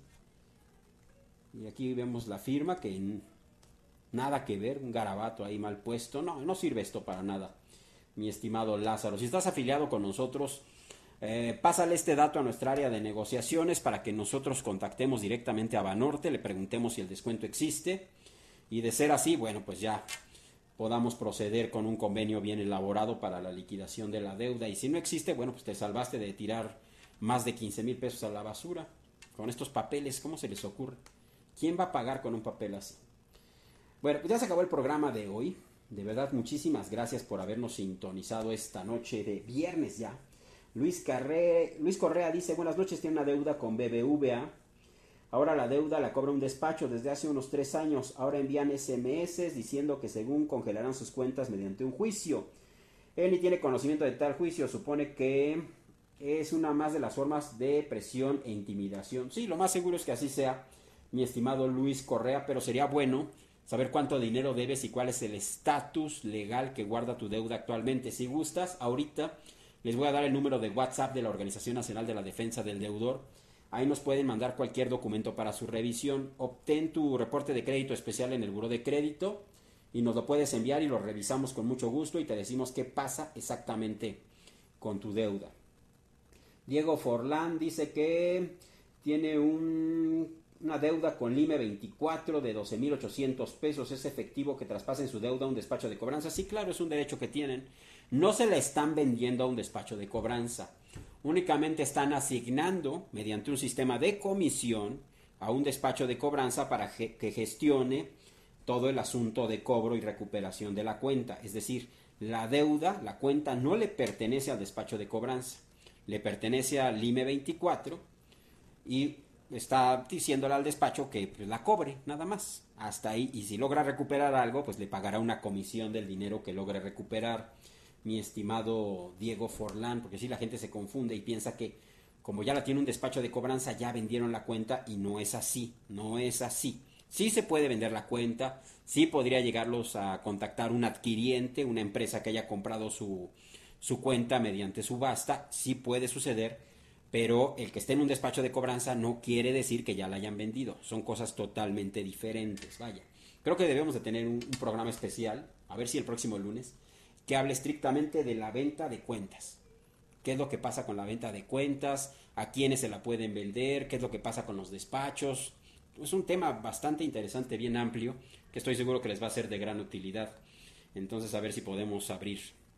Y aquí vemos la firma que nada que ver, un garabato ahí mal puesto. No sirve esto para nada, mi estimado Lázaro. Si estás afiliado con nosotros, pásale este dato a nuestra área de negociaciones para que nosotros contactemos directamente a Banorte, le preguntemos si el descuento existe y de ser así, bueno, pues ya podamos proceder con un convenio bien elaborado para la liquidación de la deuda. Y si no existe, bueno, pues te salvaste de tirar más de 15,000 pesos a la basura con estos papeles. ¿Cómo se les ocurre? ¿Quién va a pagar con un papel así? Bueno, pues ya se acabó el programa de hoy. De verdad, muchísimas gracias por habernos sintonizado esta noche de viernes ya. Luis Correa dice, buenas noches, tiene una deuda con BBVA. Ahora la deuda la cobra un despacho desde hace unos 3 años. Ahora envían SMS diciendo que según congelarán sus cuentas mediante un juicio. Él ni tiene conocimiento de tal juicio. Supone que es una más de las formas de presión e intimidación. Sí, lo más seguro es que así sea, mi estimado Luis Correa, pero sería bueno saber cuánto dinero debes y cuál es el estatus legal que guarda tu deuda actualmente. Si gustas, ahorita les voy a dar el número de WhatsApp de la Organización Nacional de la Defensa del Deudor. Ahí nos pueden mandar cualquier documento para su revisión. Obtén tu reporte de crédito especial en el buró de crédito y nos lo puedes enviar y lo revisamos con mucho gusto y te decimos qué pasa exactamente con tu deuda. Diego Forlán dice que tiene una deuda con Lime 24 de 12,800 pesos. Es efectivo que traspasen su deuda a un despacho de cobranza. Sí, claro, es un derecho que tienen. No se la están vendiendo a un despacho de cobranza. Únicamente están asignando, mediante un sistema de comisión, a un despacho de cobranza para que gestione todo el asunto de cobro y recuperación de la cuenta. Es decir, la deuda, la cuenta, no le pertenece al despacho de cobranza. Le pertenece al Lime 24 y está diciéndole al despacho que pues, la cobre, nada más. Hasta ahí. Y si logra recuperar algo, pues le pagará una comisión del dinero que logre recuperar, mi estimado Diego Forlán, porque si la gente se confunde y piensa que como ya la tiene un despacho de cobranza, ya vendieron la cuenta y no es así, no es así. Sí se puede vender la cuenta, sí podría llegarlos a contactar un adquiriente, una empresa que haya comprado su cuenta mediante subasta, sí puede suceder, pero el que esté en un despacho de cobranza no quiere decir que ya la hayan vendido, son cosas totalmente diferentes, vaya. Creo que debemos de tener un programa especial, a ver si el próximo lunes, que hable estrictamente de la venta de cuentas. ¿Qué es lo que pasa con la venta de cuentas? ¿A quiénes se la pueden vender? ¿Qué es lo que pasa con los despachos? Es un tema bastante interesante, bien amplio, que estoy seguro que les va a ser de gran utilidad. Entonces, a ver si podemos abrir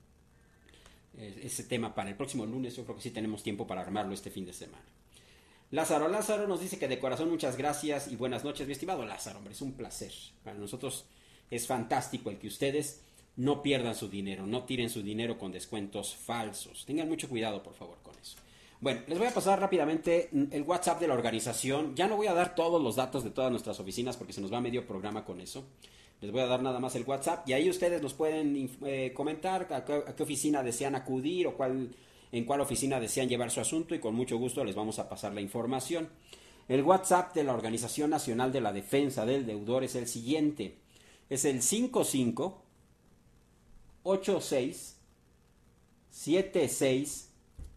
ese tema para el próximo lunes. Yo creo que sí tenemos tiempo para armarlo este fin de semana. Lázaro nos dice que de corazón muchas gracias y buenas noches, mi estimado Lázaro. Hombre, es un placer. Para nosotros es fantástico el que ustedes no pierdan su dinero, no tiren su dinero con descuentos falsos. Tengan mucho cuidado, por favor, con eso. Bueno, les voy a pasar rápidamente el WhatsApp de la organización. Ya no voy a dar todos los datos de todas nuestras oficinas porque se nos va medio programa con eso. Les voy a dar nada más el WhatsApp y ahí ustedes nos pueden comentar a qué oficina desean acudir o en cuál oficina desean llevar su asunto y con mucho gusto les vamos a pasar la información. El WhatsApp de la Organización Nacional de la Defensa del Deudor es el siguiente. Es el 55 86 76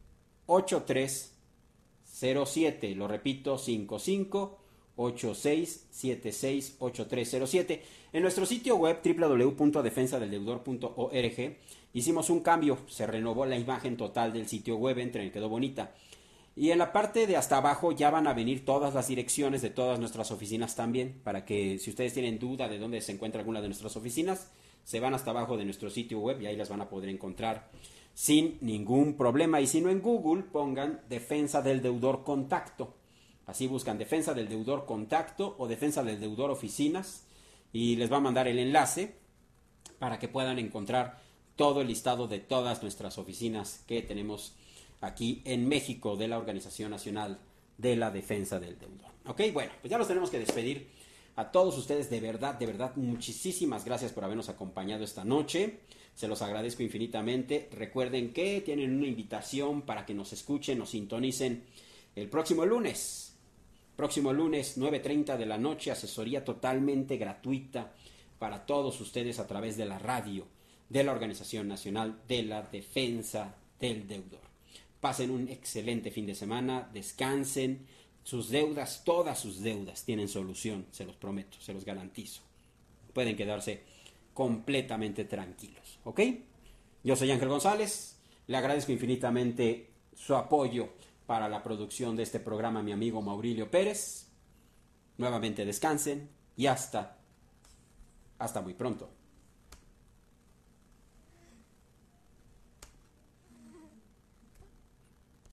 8307. Lo repito, 55 86 76 8307. En nuestro sitio web www.defensadeldeudor.org hicimos un cambio, se renovó la imagen total del sitio web, entren, quedó bonita. Y en la parte de hasta abajo ya van a venir todas las direcciones de todas nuestras oficinas también, para que si ustedes tienen duda de dónde se encuentra alguna de nuestras oficinas, se van hasta abajo de nuestro sitio web y ahí las van a poder encontrar sin ningún problema. Y si no, en Google pongan Defensa del Deudor Contacto. Así buscan Defensa del Deudor Contacto o Defensa del Deudor Oficinas y les va a mandar el enlace para que puedan encontrar todo el listado de todas nuestras oficinas que tenemos aquí en México de la Organización Nacional de la Defensa del Deudor. Ok, bueno, pues ya los tenemos que despedir. A todos ustedes, de verdad, muchísimas gracias por habernos acompañado esta noche. Se los agradezco infinitamente. Recuerden que tienen una invitación para que nos escuchen, nos sintonicen el próximo lunes. Próximo lunes, 9:30 de la noche, asesoría totalmente gratuita para todos ustedes a través de la radio de la Organización Nacional de la Defensa del Deudor. Pasen un excelente fin de semana, descansen. Sus deudas, todas sus deudas tienen solución, se los prometo, se los garantizo. Pueden quedarse completamente tranquilos, ¿ok? Yo soy Ángel González, le agradezco infinitamente su apoyo para la producción de este programa, mi amigo Maurilio Pérez. Nuevamente descansen y hasta muy pronto.